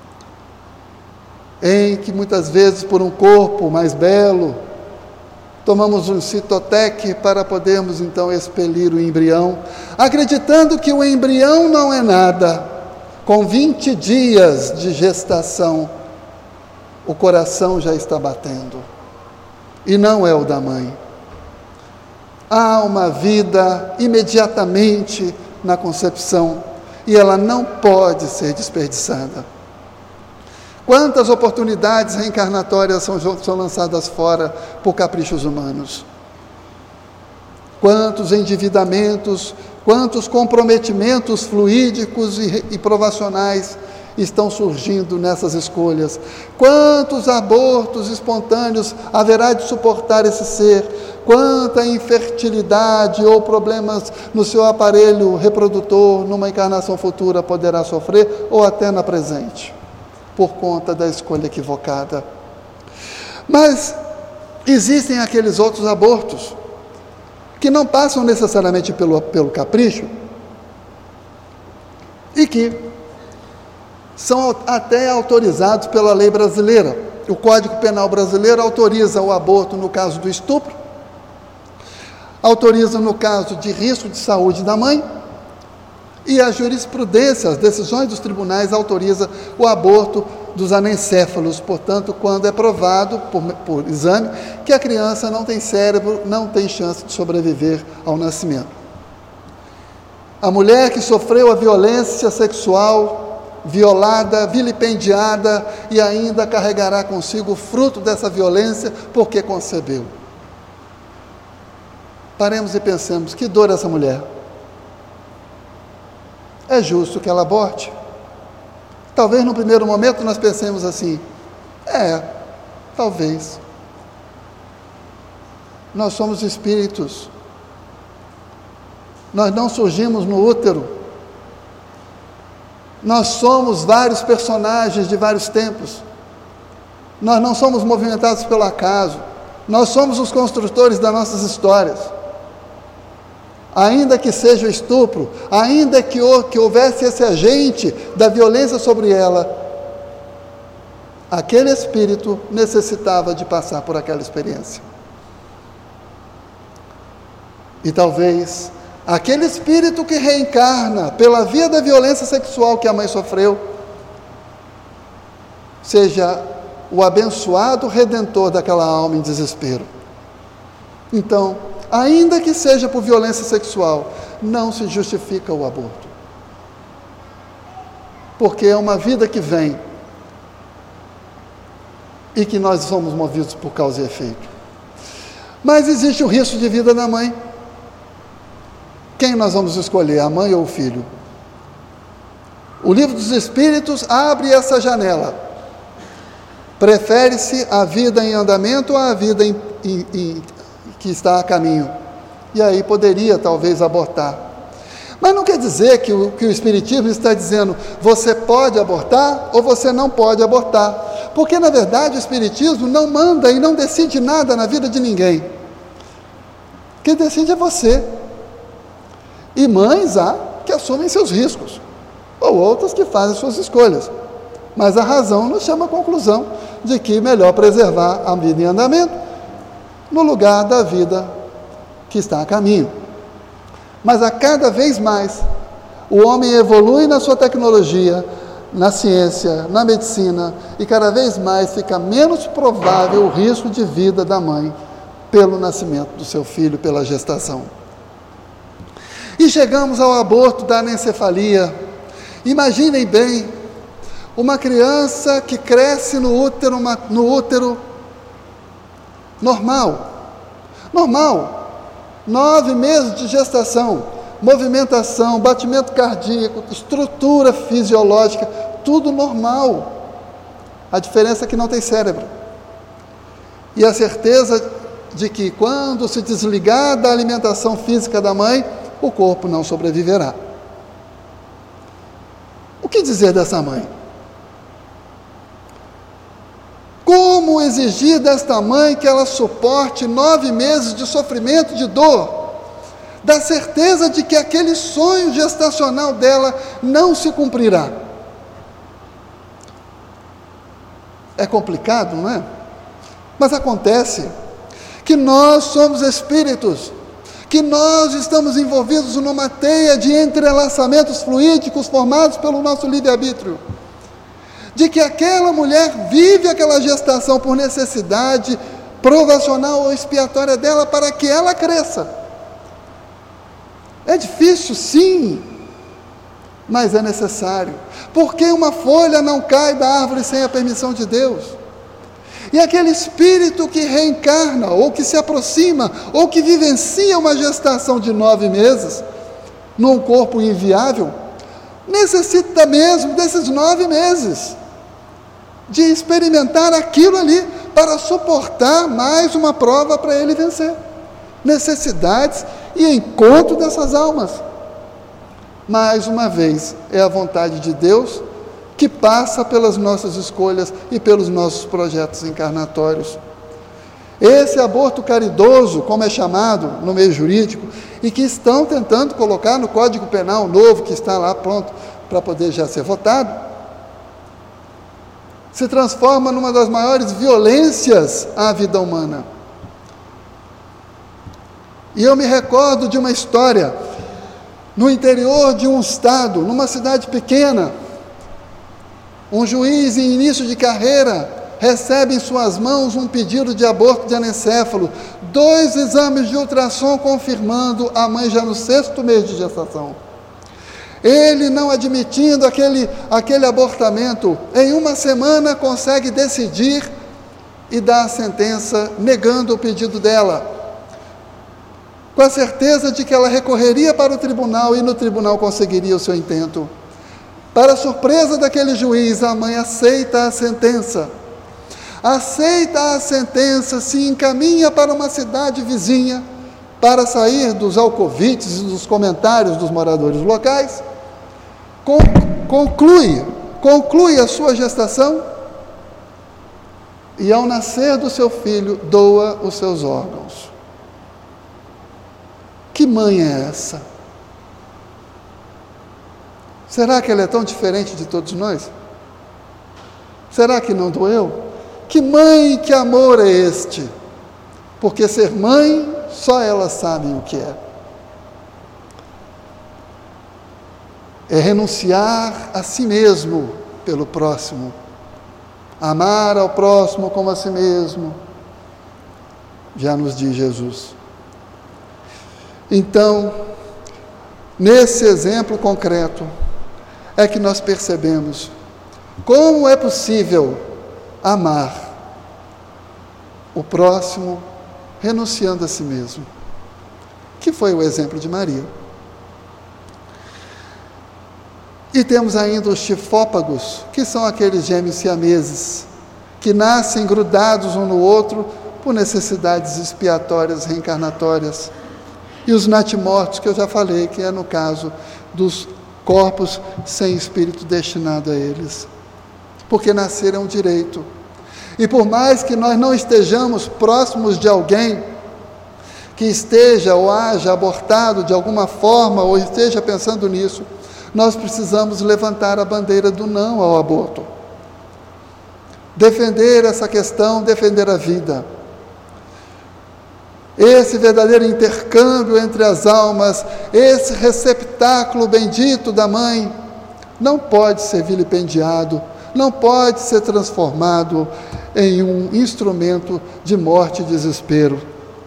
Speaker 4: em que muitas vezes por um corpo mais belo, tomamos um citotec para podermos então expelir o embrião, acreditando que o embrião não é nada. Com vinte dias de gestação, o coração já está batendo, e não é o da mãe. Há uma vida imediatamente na concepção, e ela não pode ser desperdiçada. Quantas oportunidades reencarnatórias são, são lançadas fora por caprichos humanos? Quantos endividamentos, quantos comprometimentos fluídicos e, e provacionais estão surgindo nessas escolhas? Quantos abortos espontâneos haverá de suportar esse ser? Quanta infertilidade ou problemas no seu aparelho reprodutor numa encarnação futura poderá sofrer, ou até na presente, por conta da escolha equivocada. Mas existem aqueles outros abortos que não passam necessariamente pelo, pelo capricho e que são até autorizados pela lei brasileira. O Código Penal brasileiro autoriza o aborto no caso do estupro, autoriza no caso de risco de saúde da mãe, e a jurisprudência, as decisões dos tribunais, autoriza o aborto dos anencéfalos, portanto, quando é provado por, por exame que a criança não tem cérebro, não tem chance de sobreviver ao nascimento. A mulher que sofreu a violência sexual, violada, vilipendiada, e ainda carregará consigo o fruto dessa violência porque concebeu. Paremos e pensemos, que dor essa mulher. É justo que ela aborte? Talvez no primeiro momento nós pensemos assim, é, talvez. Nós somos espíritos, nós não surgimos no útero, nós somos vários personagens de vários tempos, nós não somos movimentados pelo acaso, nós somos os construtores das nossas histórias. Ainda que seja o estupro, ainda que, que houvesse esse agente da violência sobre ela, aquele espírito necessitava de passar por aquela experiência. E talvez aquele espírito que reencarna pela via da violência sexual que a mãe sofreu, seja o abençoado redentor daquela alma em desespero. Então, ainda que seja por violência sexual, não se justifica o aborto. Porque é uma vida que vem e que nós somos movidos por causa e efeito. Mas existe o risco de vida da mãe. Quem nós vamos escolher, a mãe ou o filho? O Livro dos Espíritos abre essa janela. Prefere-se a vida em andamento ou a vida em, em, em que está a caminho, e aí poderia talvez abortar. Mas não quer dizer que o, que o Espiritismo está dizendo, você pode abortar ou você não pode abortar, porque na verdade o Espiritismo não manda e não decide nada na vida de ninguém. Quem decide é você. E mães há que assumem seus riscos, ou outras que fazem suas escolhas, mas a razão nos chama à conclusão de que é melhor preservar a vida em andamento no lugar da vida que está a caminho. Mas a cada vez mais, o homem evolui na sua tecnologia, na ciência, na medicina, e cada vez mais fica menos provável o risco de vida da mãe pelo nascimento do seu filho, pela gestação. E chegamos ao aborto da anencefalia. Imaginem bem, uma criança que cresce no útero, no útero normal, normal, nove meses de gestação, movimentação, batimento cardíaco, estrutura fisiológica, tudo normal. A diferença é que não tem cérebro. E a certeza de que quando se desligar da alimentação física da mãe, o corpo não sobreviverá. O que dizer dessa mãe? Como exigir desta mãe que ela suporte nove meses de sofrimento, de dor, da certeza de que aquele sonho gestacional dela não se cumprirá. É complicado, não é? Mas acontece que nós somos espíritos, que nós estamos envolvidos numa teia de entrelaçamentos fluídicos formados pelo nosso livre-arbítrio, de que aquela mulher vive aquela gestação por necessidade provacional ou expiatória dela para que ela cresça. É difícil, sim, mas é necessário, porque uma folha não cai da árvore sem a permissão de Deus. E aquele espírito que reencarna, ou que se aproxima, ou que vivencia uma gestação de nove meses, num corpo inviável, necessita mesmo desses nove meses, de experimentar aquilo ali, para suportar mais uma prova para ele vencer. Necessidades e encontro dessas almas. Mais uma vez, é a vontade de Deus que passa pelas nossas escolhas e pelos nossos projetos encarnatórios. Esse aborto caridoso, como é chamado no meio jurídico, e que estão tentando colocar no Código Penal novo, que está lá pronto para poder já ser votado, se transforma numa das maiores violências à vida humana. E eu me recordo de uma história, no interior de um estado, numa cidade pequena, um juiz em início de carreira recebe em suas mãos um pedido de aborto de anencéfalo, dois exames de ultrassom confirmando a mãe já no sexto mês de gestação. Ele, não admitindo aquele, aquele abortamento, em uma semana consegue decidir e dar a sentença negando o pedido dela, com a certeza de que ela recorreria para o tribunal e no tribunal conseguiria o seu intento. Para a surpresa daquele juiz, a mãe aceita a sentença. Aceita a sentença, se encaminha para uma cidade vizinha, para sair dos alcovites e dos comentários dos moradores locais, conclui, conclui a sua gestação e, ao nascer do seu filho, doa os seus órgãos. Que mãe é essa? Será que ela é tão diferente de todos nós? Será que não doeu? Que mãe e que amor é este? Porque ser mãe, só elas sabem o que é. É renunciar a si mesmo pelo próximo. Amar ao próximo como a si mesmo. Já nos diz Jesus. Então, nesse exemplo concreto, é que nós percebemos como é possível amar o próximo renunciando a si mesmo, que foi o exemplo de Maria. E temos ainda os chifópagos, que são aqueles gêmeos siameses, que nascem grudados um no outro por necessidades expiatórias, reencarnatórias. E os natimortos, que eu já falei, que é no caso dos corpos sem espírito destinado a eles. Porque nascer é um direito. E por mais que nós não estejamos próximos de alguém que esteja ou haja abortado de alguma forma, ou esteja pensando nisso, nós precisamos levantar a bandeira do não ao aborto. Defender essa questão, defender a vida. Esse verdadeiro intercâmbio entre as almas, esse receptáculo bendito da mãe, não pode ser vilipendiado, não pode ser transformado em um instrumento de morte e desespero.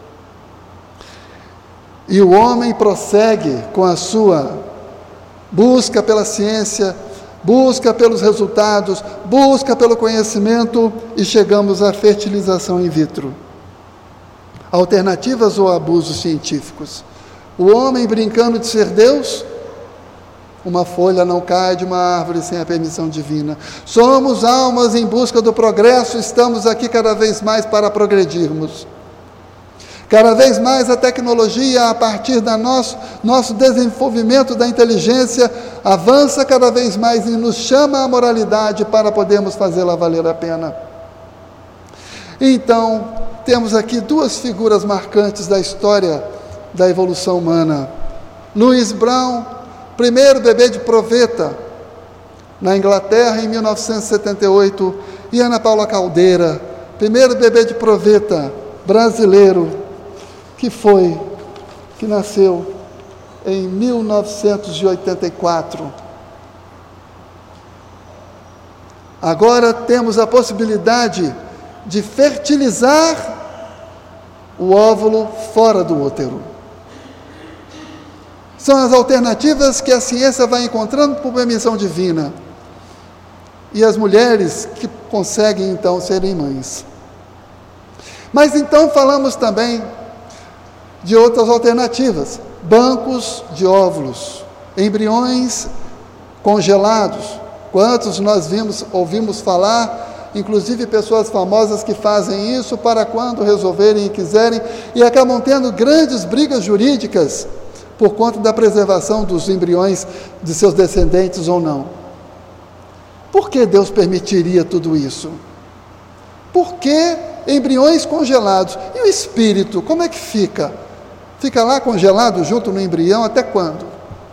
Speaker 4: E o homem prossegue com a sua busca pela ciência, busca pelos resultados, busca pelo conhecimento e chegamos à fertilização in vitro. Alternativas ou abusos científicos. O homem brincando de ser Deus, uma folha não cai de uma árvore sem a permissão divina. Somos almas em busca do progresso, estamos aqui cada vez mais para progredirmos. Cada vez mais a tecnologia, a partir do nosso, nosso desenvolvimento da inteligência, avança cada vez mais e nos chama à moralidade para podermos fazê-la valer a pena. Então, temos aqui duas figuras marcantes da história da evolução humana. Louis Brown, primeiro bebê de proveta na Inglaterra em mil novecentos e setenta e oito, e Ana Paula Caldeira, primeiro bebê de proveta brasileiro, que foi, que nasceu em mil novecentos e oitenta e quatro. Agora temos a possibilidade de fertilizar o óvulo fora do útero. São as alternativas que a ciência vai encontrando por permissão divina. E as mulheres que conseguem, então, serem mães. Mas então falamos também de outras alternativas. Bancos de óvulos, embriões congelados. Quantos nós vimos, ouvimos falar, inclusive pessoas famosas que fazem isso para quando resolverem e quiserem, e acabam tendo grandes brigas jurídicas por conta da preservação dos embriões de seus descendentes ou não. Por que Deus permitiria tudo isso? Por que embriões congelados? E o espírito, como é que fica? Fica lá congelado junto no embrião até quando?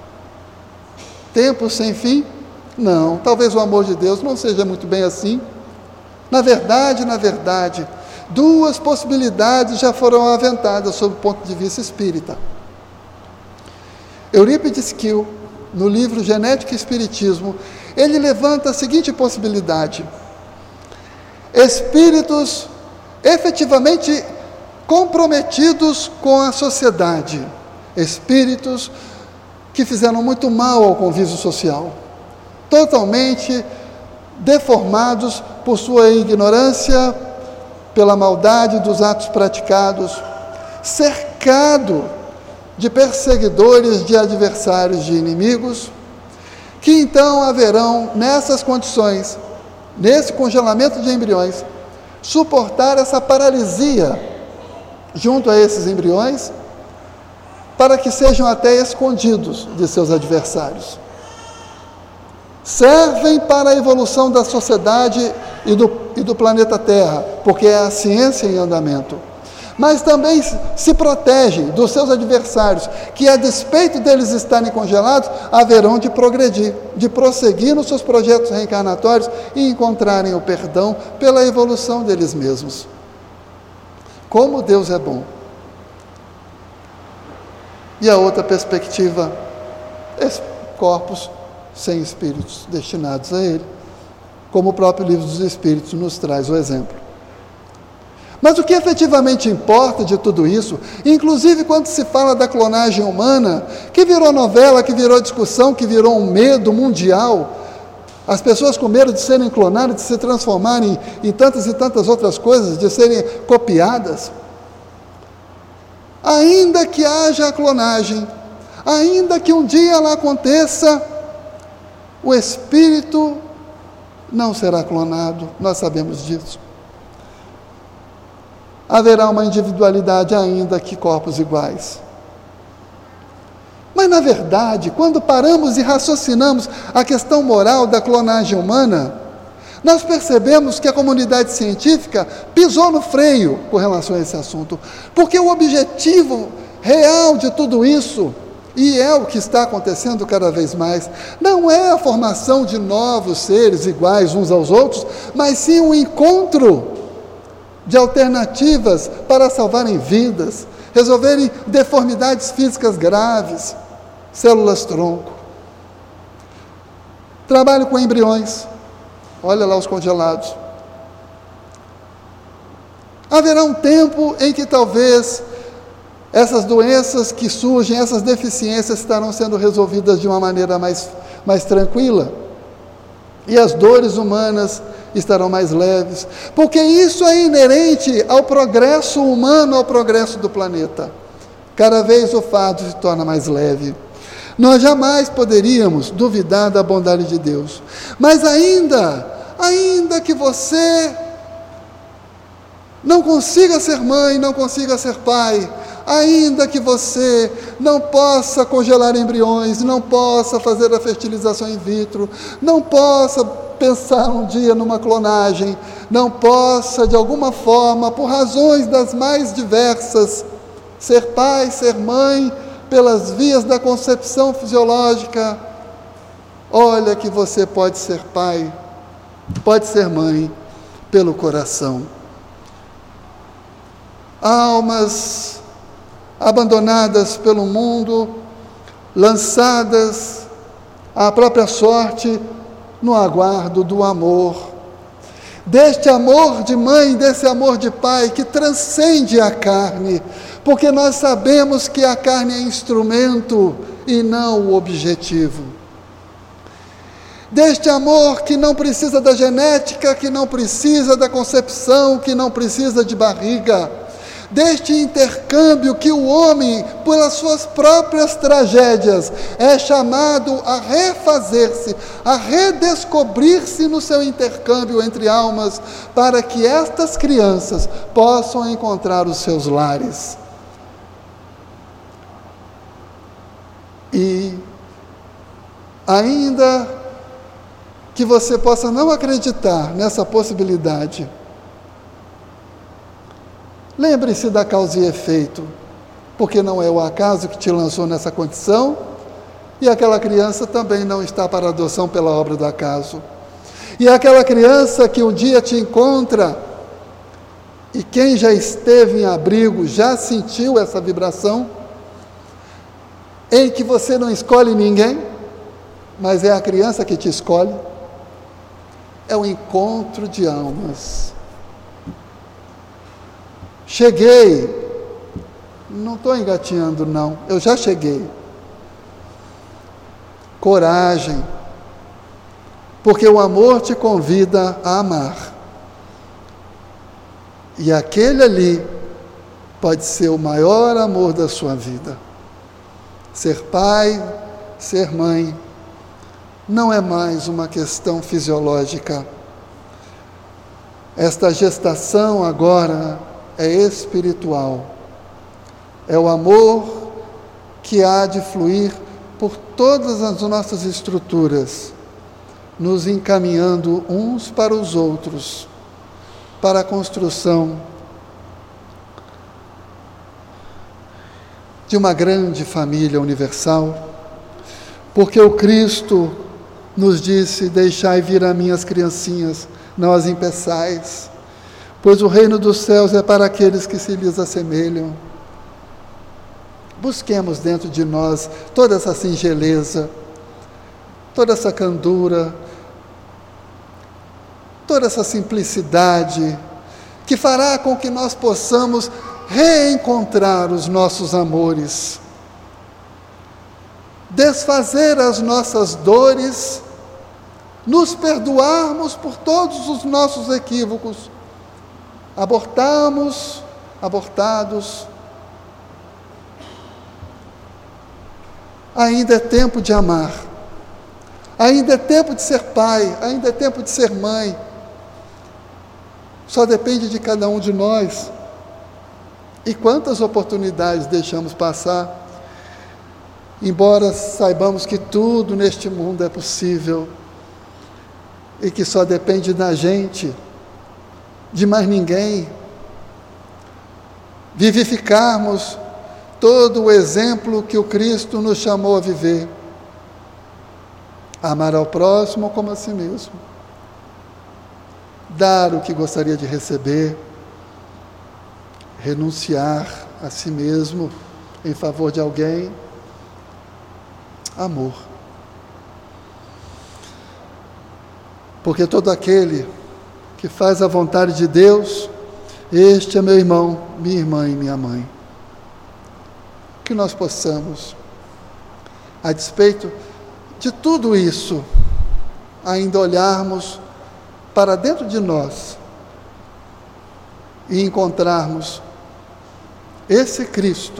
Speaker 4: Tempo sem fim? Não, talvez o amor de Deus não seja muito bem assim. Na verdade, na verdade, duas possibilidades já foram aventadas sob o ponto de vista espírita. Eurípides Kiel, no livro Genética e Espiritismo, ele levanta a seguinte possibilidade: espíritos efetivamente comprometidos com a sociedade, espíritos que fizeram muito mal ao convívio social, totalmente deformados por sua ignorância, pela maldade dos atos praticados, cercado de perseguidores, de adversários, de inimigos, que então haverão, nessas condições, nesse congelamento de embriões, suportar essa paralisia junto a esses embriões, para que sejam até escondidos de seus adversários. Servem para a evolução da sociedade e do, e do planeta Terra, porque é a ciência em andamento. Mas também se protegem dos seus adversários, que a despeito deles estarem congelados, haverão de progredir, de prosseguir nos seus projetos reencarnatórios e encontrarem o perdão pela evolução deles mesmos. Como Deus é bom. E a outra perspectiva, corpos sem espíritos destinados a Ele, como o próprio Livro dos Espíritos nos traz o exemplo. Mas o que efetivamente importa de tudo isso, inclusive quando se fala da clonagem humana, que virou novela, que virou discussão, que virou um medo mundial, as pessoas com medo de serem clonadas, de se transformarem em tantas e tantas outras coisas, de serem copiadas. Ainda que haja a clonagem, ainda que um dia ela aconteça, o espírito não será clonado, nós sabemos disso. Haverá uma individualidade ainda que corpos iguais. Mas, na verdade, quando paramos e raciocinamos a questão moral da clonagem humana, nós percebemos que a comunidade científica pisou no freio com relação a esse assunto, porque o objetivo real de tudo isso, e é o que está acontecendo cada vez mais, não é a formação de novos seres iguais uns aos outros, mas sim o encontro de alternativas para salvarem vidas, resolverem deformidades físicas graves, células-tronco. Trabalho com embriões, olha lá os congelados. Haverá um tempo em que talvez essas doenças que surgem, essas deficiências estarão sendo resolvidas de uma maneira mais, mais tranquila, e as dores humanas estarão mais leves, porque isso é inerente ao progresso humano, ao progresso do planeta. Cada vez o fardo se torna mais leve. Nós jamais poderíamos duvidar da bondade de Deus, mas ainda, ainda que você não consiga ser mãe, não consiga ser pai, ainda que você não possa congelar embriões, não possa fazer a fertilização in vitro, não possa pensar um dia numa clonagem, não possa de alguma forma, por razões das mais diversas, ser pai, ser mãe, pelas vias da concepção fisiológica, olha que você pode ser pai, pode ser mãe, pelo coração. Almas abandonadas pelo mundo, lançadas à própria sorte, no aguardo do amor, deste amor de mãe, desse amor de pai que transcende a carne, porque nós sabemos que a carne é instrumento e não o objetivo. Deste amor que não precisa da genética, que não precisa da concepção, que não precisa de barriga, deste intercâmbio que o homem, pelas suas próprias tragédias, é chamado a refazer-se, a redescobrir-se no seu intercâmbio entre almas, para que estas crianças possam encontrar os seus lares. E ainda que você possa não acreditar nessa possibilidade, lembre-se da causa e efeito, porque não é o acaso que te lançou nessa condição, e aquela criança também não está para adoção pela obra do acaso. E aquela criança que um dia te encontra, e quem já esteve em abrigo já sentiu essa vibração, em que você não escolhe ninguém, mas é a criança que te escolhe, é o encontro de almas. Cheguei, não estou engatinhando não, eu já cheguei. Coragem, porque o amor te convida a amar. E aquele ali pode ser o maior amor da sua vida. Ser pai, ser mãe, não é mais uma questão fisiológica. Esta gestação agora é espiritual. É o amor que há de fluir por todas as nossas estruturas, nos encaminhando uns para os outros, para a construção de uma grande família universal, porque o Cristo nos disse: deixai vir a minhas criancinhas, não as impeçais, pois o reino dos céus é para aqueles que se lhes assemelham. Busquemos dentro de nós toda essa singeleza, toda essa candura, toda essa simplicidade, que fará com que nós possamos reencontrar os nossos amores, desfazer as nossas dores, nos perdoarmos por todos os nossos equívocos, abortarmos, abortados. Ainda é tempo de amar, ainda é tempo de ser pai, ainda é tempo de ser mãe. Só depende de cada um de nós. E quantas oportunidades deixamos passar, embora saibamos que tudo neste mundo é possível e que só depende da gente, de mais ninguém, vivificarmos todo o exemplo que o Cristo nos chamou a viver. Amar ao próximo como a si mesmo. Dar o que gostaria de receber. Renunciar a si mesmo em favor de alguém. Amor. Porque todo aquele que faz a vontade de Deus, este é meu irmão, minha irmã e minha mãe. Que nós possamos, a despeito de tudo isso, ainda olharmos para dentro de nós e encontrarmos esse Cristo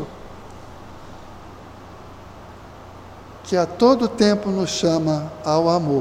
Speaker 4: que a todo tempo nos chama ao amor.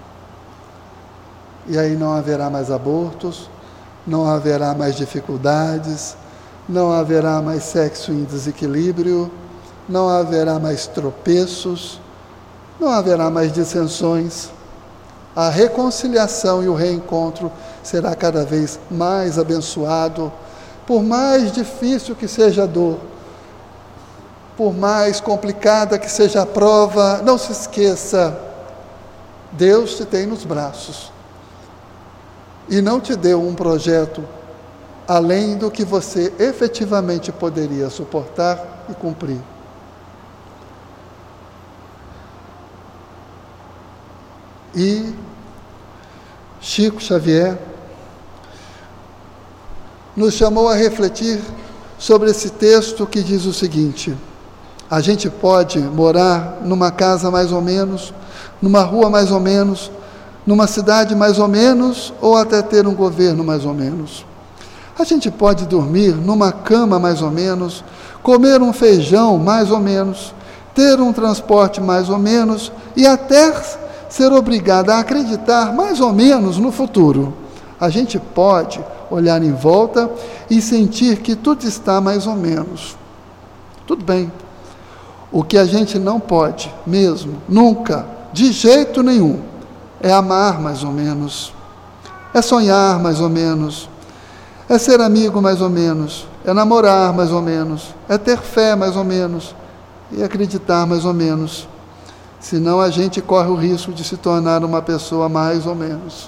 Speaker 4: E aí não haverá mais abortos, não haverá mais dificuldades, não haverá mais sexo em desequilíbrio, não haverá mais tropeços, não haverá mais dissensões, a reconciliação e o reencontro será cada vez mais abençoado, por mais difícil que seja a dor, por mais complicada que seja a prova. Não se esqueça, Deus te tem nos braços e não te deu um projeto além do que você efetivamente poderia suportar e cumprir. E Chico Xavier nos chamou a refletir sobre esse texto que diz o seguinte: a gente pode morar numa casa mais ou menos, numa rua mais ou menos, numa cidade mais ou menos, ou até ter um governo mais ou menos. A gente pode dormir numa cama mais ou menos, comer um feijão mais ou menos, ter um transporte mais ou menos e até ser obrigado a acreditar mais ou menos no futuro. A gente pode olhar em volta e sentir que tudo está mais ou menos. Tudo bem. O que a gente não pode mesmo, nunca, de jeito nenhum, é amar mais ou menos, é sonhar mais ou menos, é ser amigo mais ou menos, é namorar mais ou menos, é ter fé mais ou menos e acreditar mais ou menos. Senão a gente corre o risco de se tornar uma pessoa mais ou menos.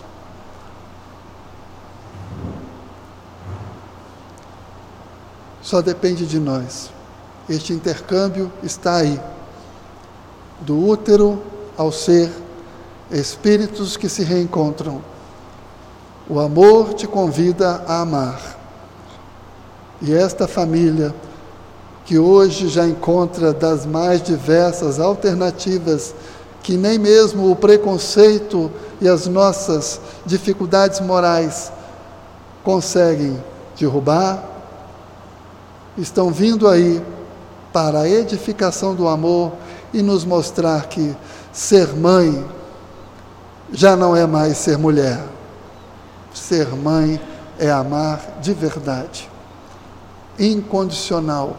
Speaker 4: Só depende de nós. Este intercâmbio está aí, do útero ao ser, espíritos que se reencontram. O amor te convida a amar. E esta família, que hoje já encontra das mais diversas alternativas, que nem mesmo o preconceito e as nossas dificuldades morais conseguem derrubar, estão vindo aí para a edificação do amor e nos mostrar que ser mãe já não é mais ser mulher. Ser mãe é amar de verdade, incondicional,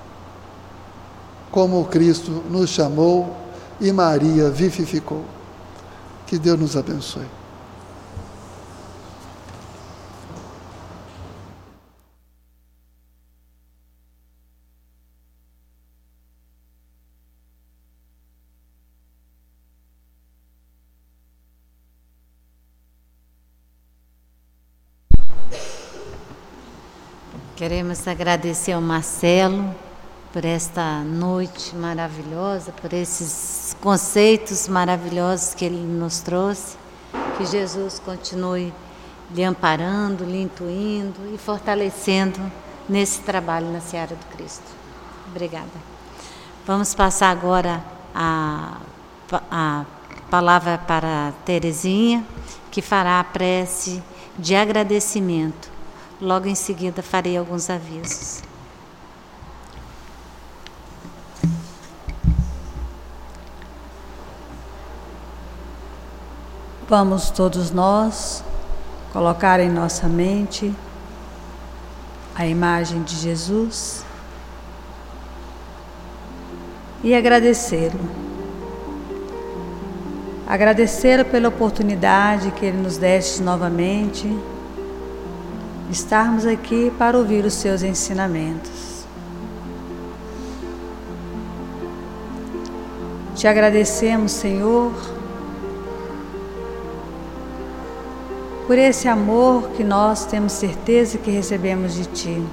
Speaker 4: como Cristo nos chamou e Maria vivificou. Que Deus nos abençoe.
Speaker 2: Queremos agradecer ao Marcelo por esta noite maravilhosa, por esses conceitos maravilhosos que ele nos trouxe. Que Jesus continue lhe amparando, lhe intuindo e fortalecendo nesse trabalho na Seara do Cristo. Obrigada. Vamos passar agora a, a palavra para a Terezinha, que fará a prece de agradecimento. Logo em seguida farei alguns avisos.
Speaker 3: Vamos todos nós colocar em nossa mente a imagem de Jesus e agradecê-lo. Agradecê-lo pela oportunidade que Ele nos deste novamente, estarmos aqui para ouvir os seus ensinamentos. Te agradecemos, Senhor, por esse amor que nós temos certeza que recebemos de Ti.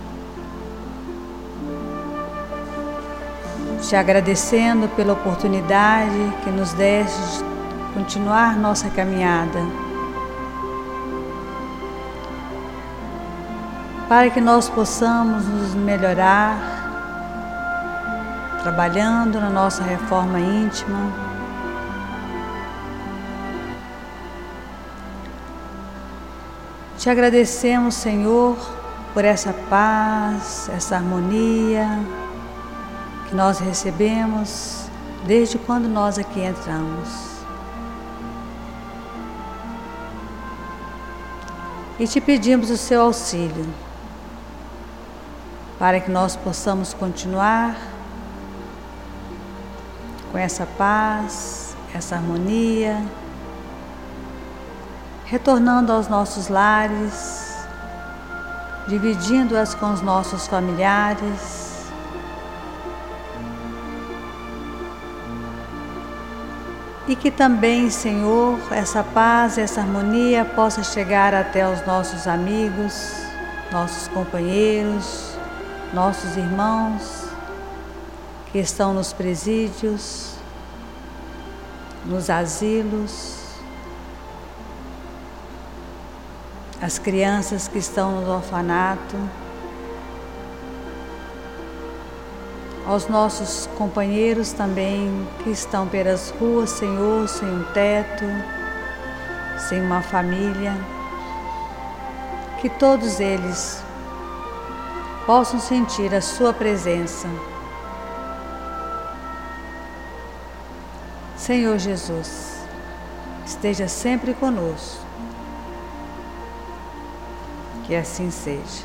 Speaker 3: Te agradecendo pela oportunidade que nos deste de continuar nossa caminhada, para que nós possamos nos melhorar, trabalhando na nossa reforma íntima. Te agradecemos, Senhor, por essa paz, essa harmonia que nós recebemos desde quando nós aqui entramos. E te pedimos o seu auxílio, para que nós possamos continuar com essa paz, essa harmonia, retornando aos nossos lares, dividindo-as com os nossos familiares, e que também, Senhor, essa paz, essa harmonia possa chegar até os nossos amigos, nossos companheiros, nossos irmãos que estão nos presídios, nos asilos, as crianças que estão no orfanato, aos nossos companheiros também que estão pelas ruas, Senhor, sem um teto, sem uma família, que todos eles possam sentir a sua presença. Senhor Jesus, esteja sempre conosco. Que assim seja.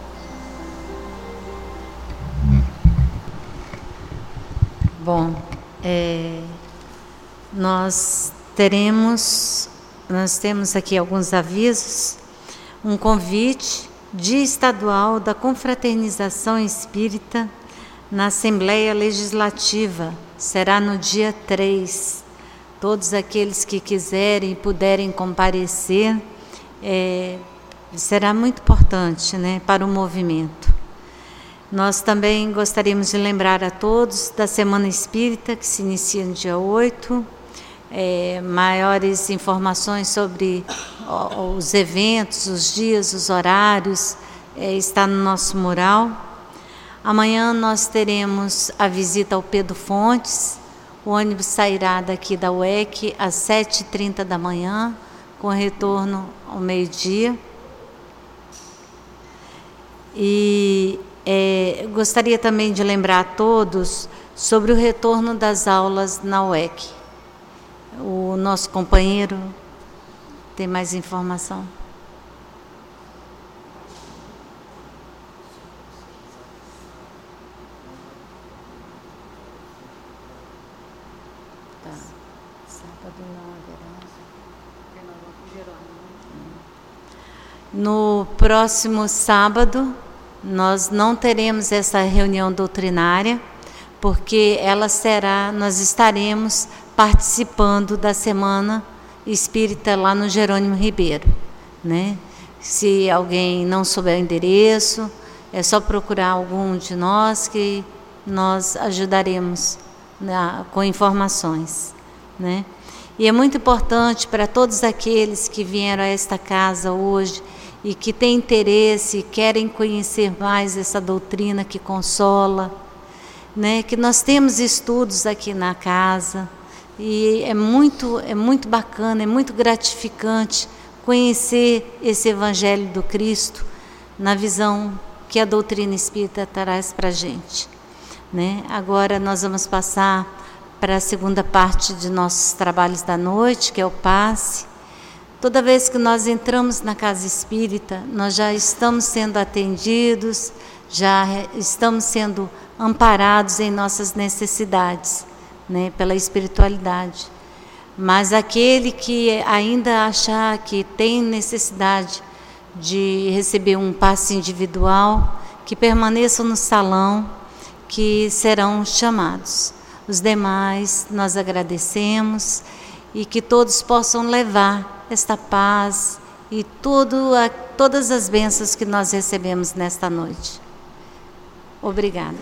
Speaker 2: Bom, é, nós teremos, nós temos aqui alguns avisos, um convite Dia Estadual da Confraternização Espírita na Assembleia Legislativa, será no dia três. Todos aqueles que quiserem e puderem comparecer, é, será muito importante, né, para o movimento. Nós também gostaríamos de lembrar a todos da Semana Espírita, que se inicia no dia oito. É, maiores informações sobre ó, os eventos, os dias, os horários, é, está no nosso mural. Amanhã nós teremos a visita ao Pedro Fontes. O ônibus sairá daqui da U E C às sete e trinta da manhã, com retorno ao meio-dia. E é, gostaria também de lembrar a todos sobre o retorno das aulas na U E C. O nosso companheiro tem mais informação? Tá. Sábado não haverá. No próximo sábado, nós não teremos essa reunião doutrinária, porque ela será, nós estaremos participando da Semana Espírita lá no Jerônimo Ribeiro, né? Se alguém não souber o endereço, é só procurar algum de nós que nós ajudaremos na, com informações, né? E é muito importante para todos aqueles que vieram a esta casa hoje e que têm interesse, querem conhecer mais essa doutrina que consola, né? Que nós temos estudos aqui na casa. E é muito, é muito bacana, é muito gratificante conhecer esse Evangelho do Cristo na visão que a doutrina espírita traz para a gente, né? Agora nós vamos passar para a segunda parte de nossos trabalhos da noite, que é o passe. Toda vez que nós entramos na casa espírita, nós já estamos sendo atendidos, já estamos sendo amparados em nossas necessidades, né, pela espiritualidade. Mas aquele que ainda achar que tem necessidade de receber um passe individual, que permaneçam no salão, que serão chamados. Os demais nós agradecemos e que todos possam levar esta paz e tudo, a, todas as bênçãos que nós recebemos nesta noite. Obrigada.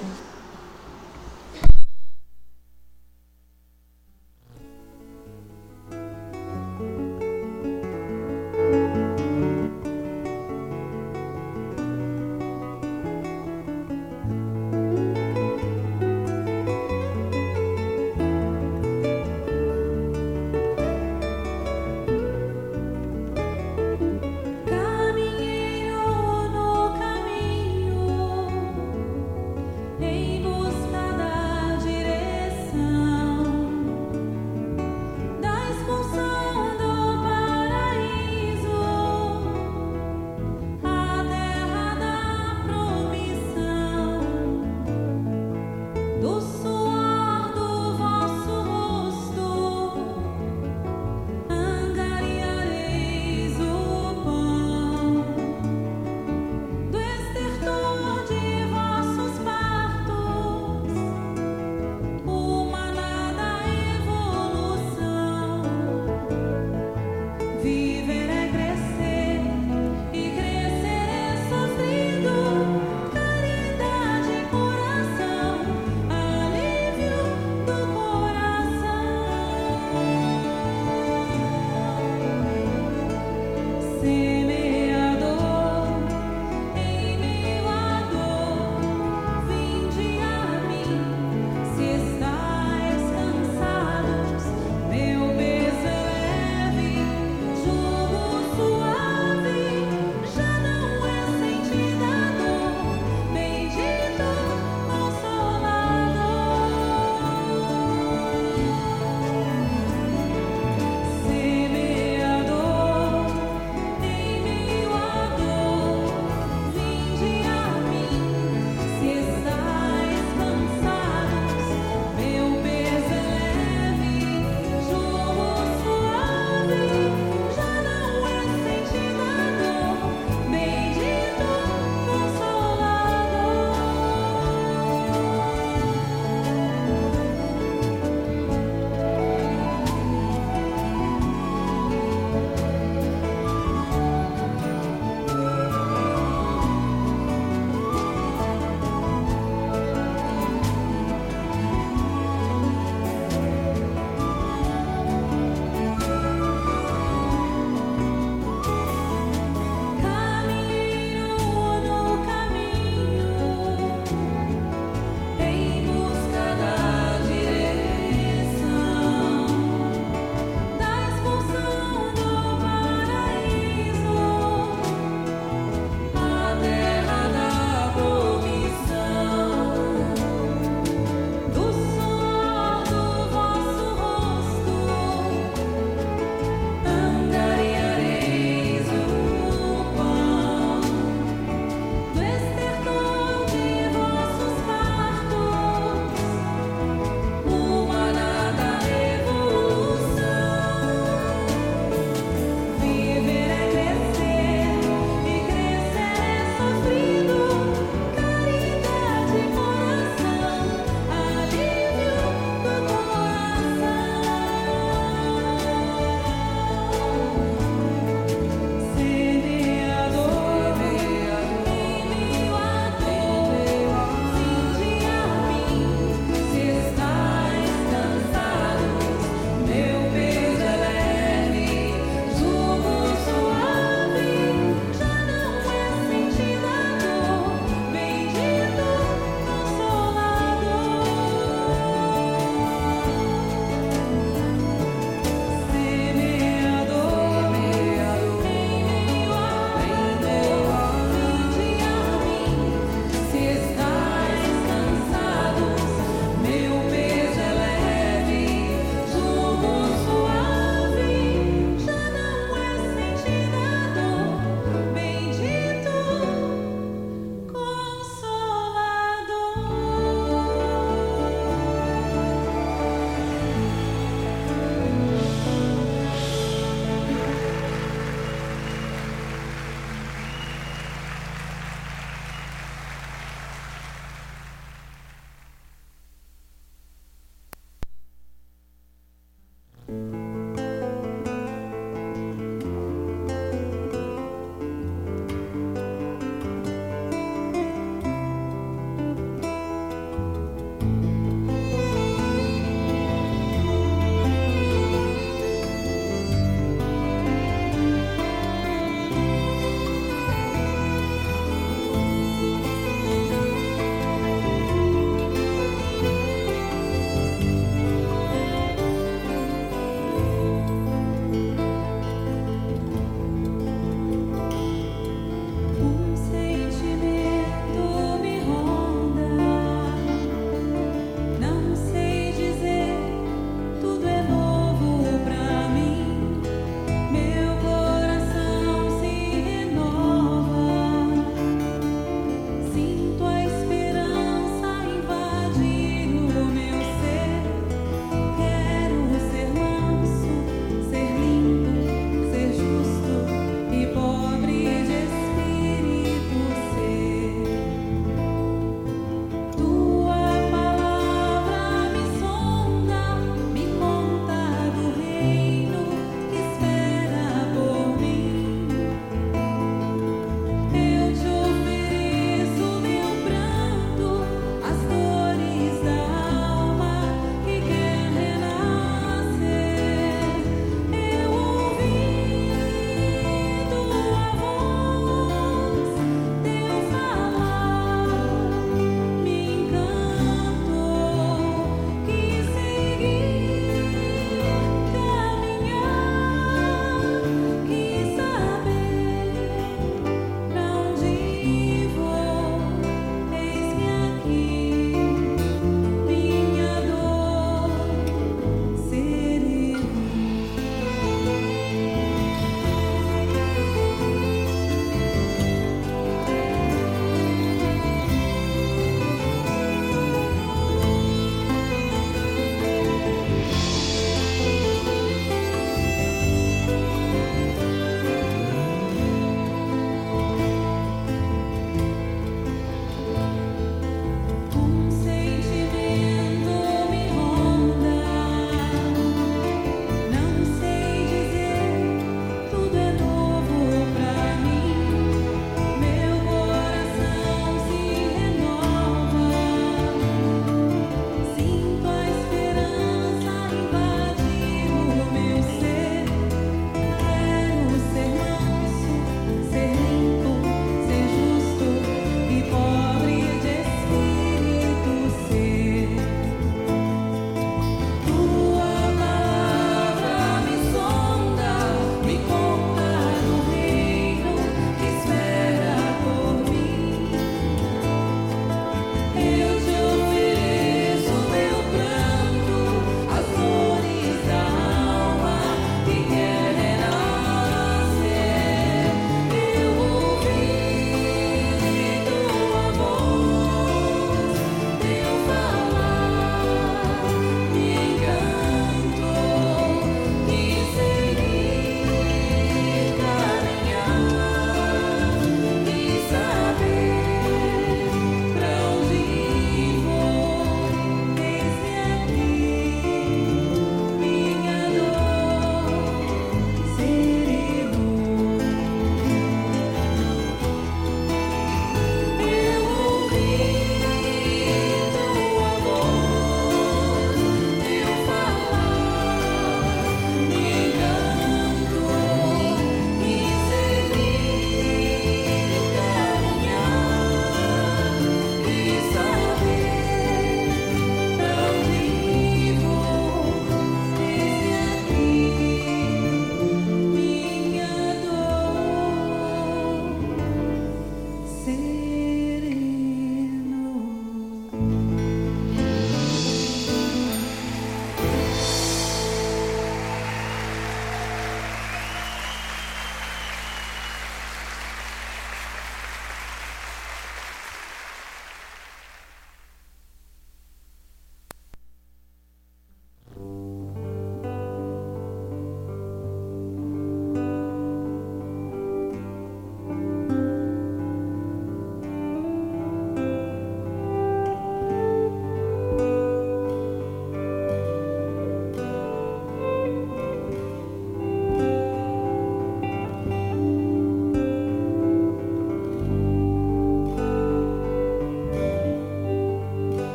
Speaker 1: Caminheiro no caminho, em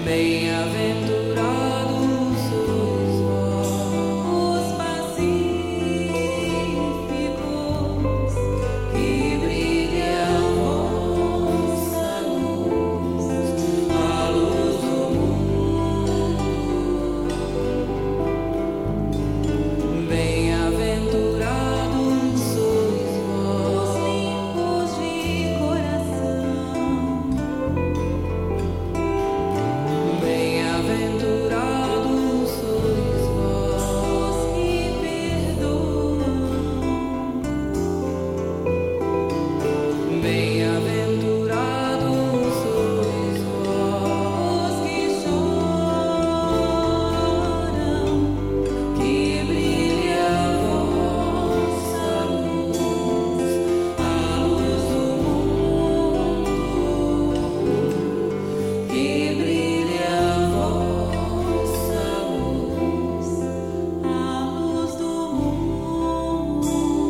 Speaker 5: Bem-aventurados sois vós, os pacíficos, que brilhe a vossa luz, a luz do mundo. Bem-aventurados sois vós, os limpos de coração. Bem-aventurados sois vós, os que perdoam. Bem-aventurados sois vós, os que choram, que brilhe a vossa luz, a luz do mundo, que brilhe a vossa luz, a luz do mundo.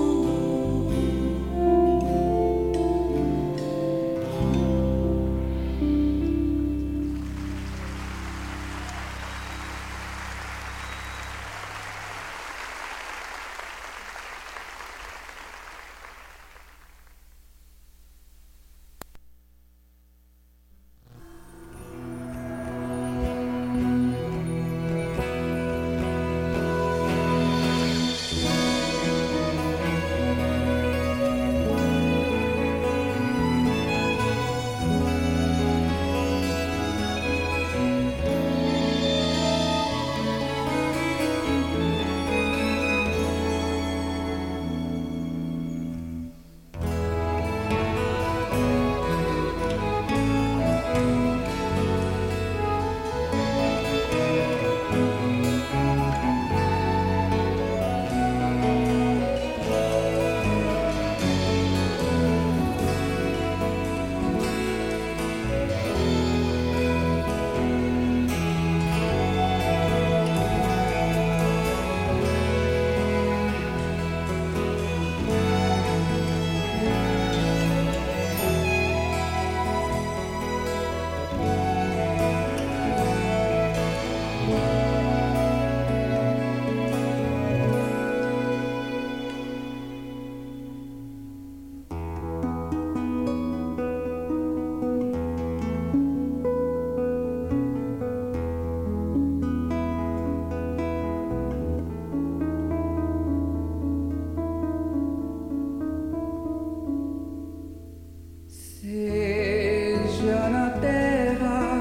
Speaker 5: Seja na terra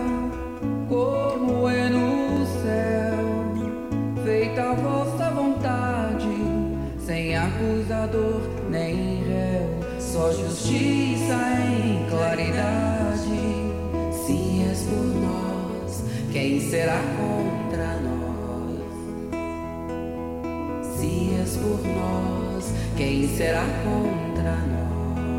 Speaker 5: como é no céu, feita a vossa vontade, sem acusador nem réu, só justiça em claridade. Se és por nós, quem será contra nós? Se és por nós, quem será contra nós?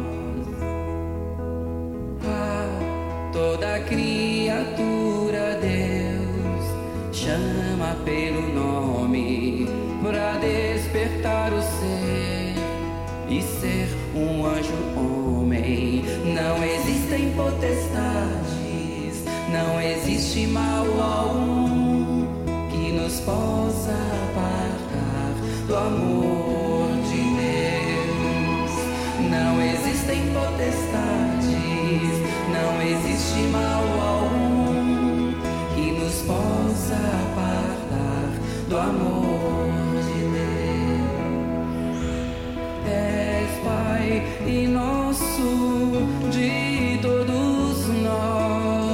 Speaker 5: Toda criatura Deus chama pelo nome, pra despertar o ser e ser um anjo homem. Não existem potestades, não existe mal algum que nos possa apartar do amor de Deus. Não existem potestades, não existe mal algum que nos possa apartar do amor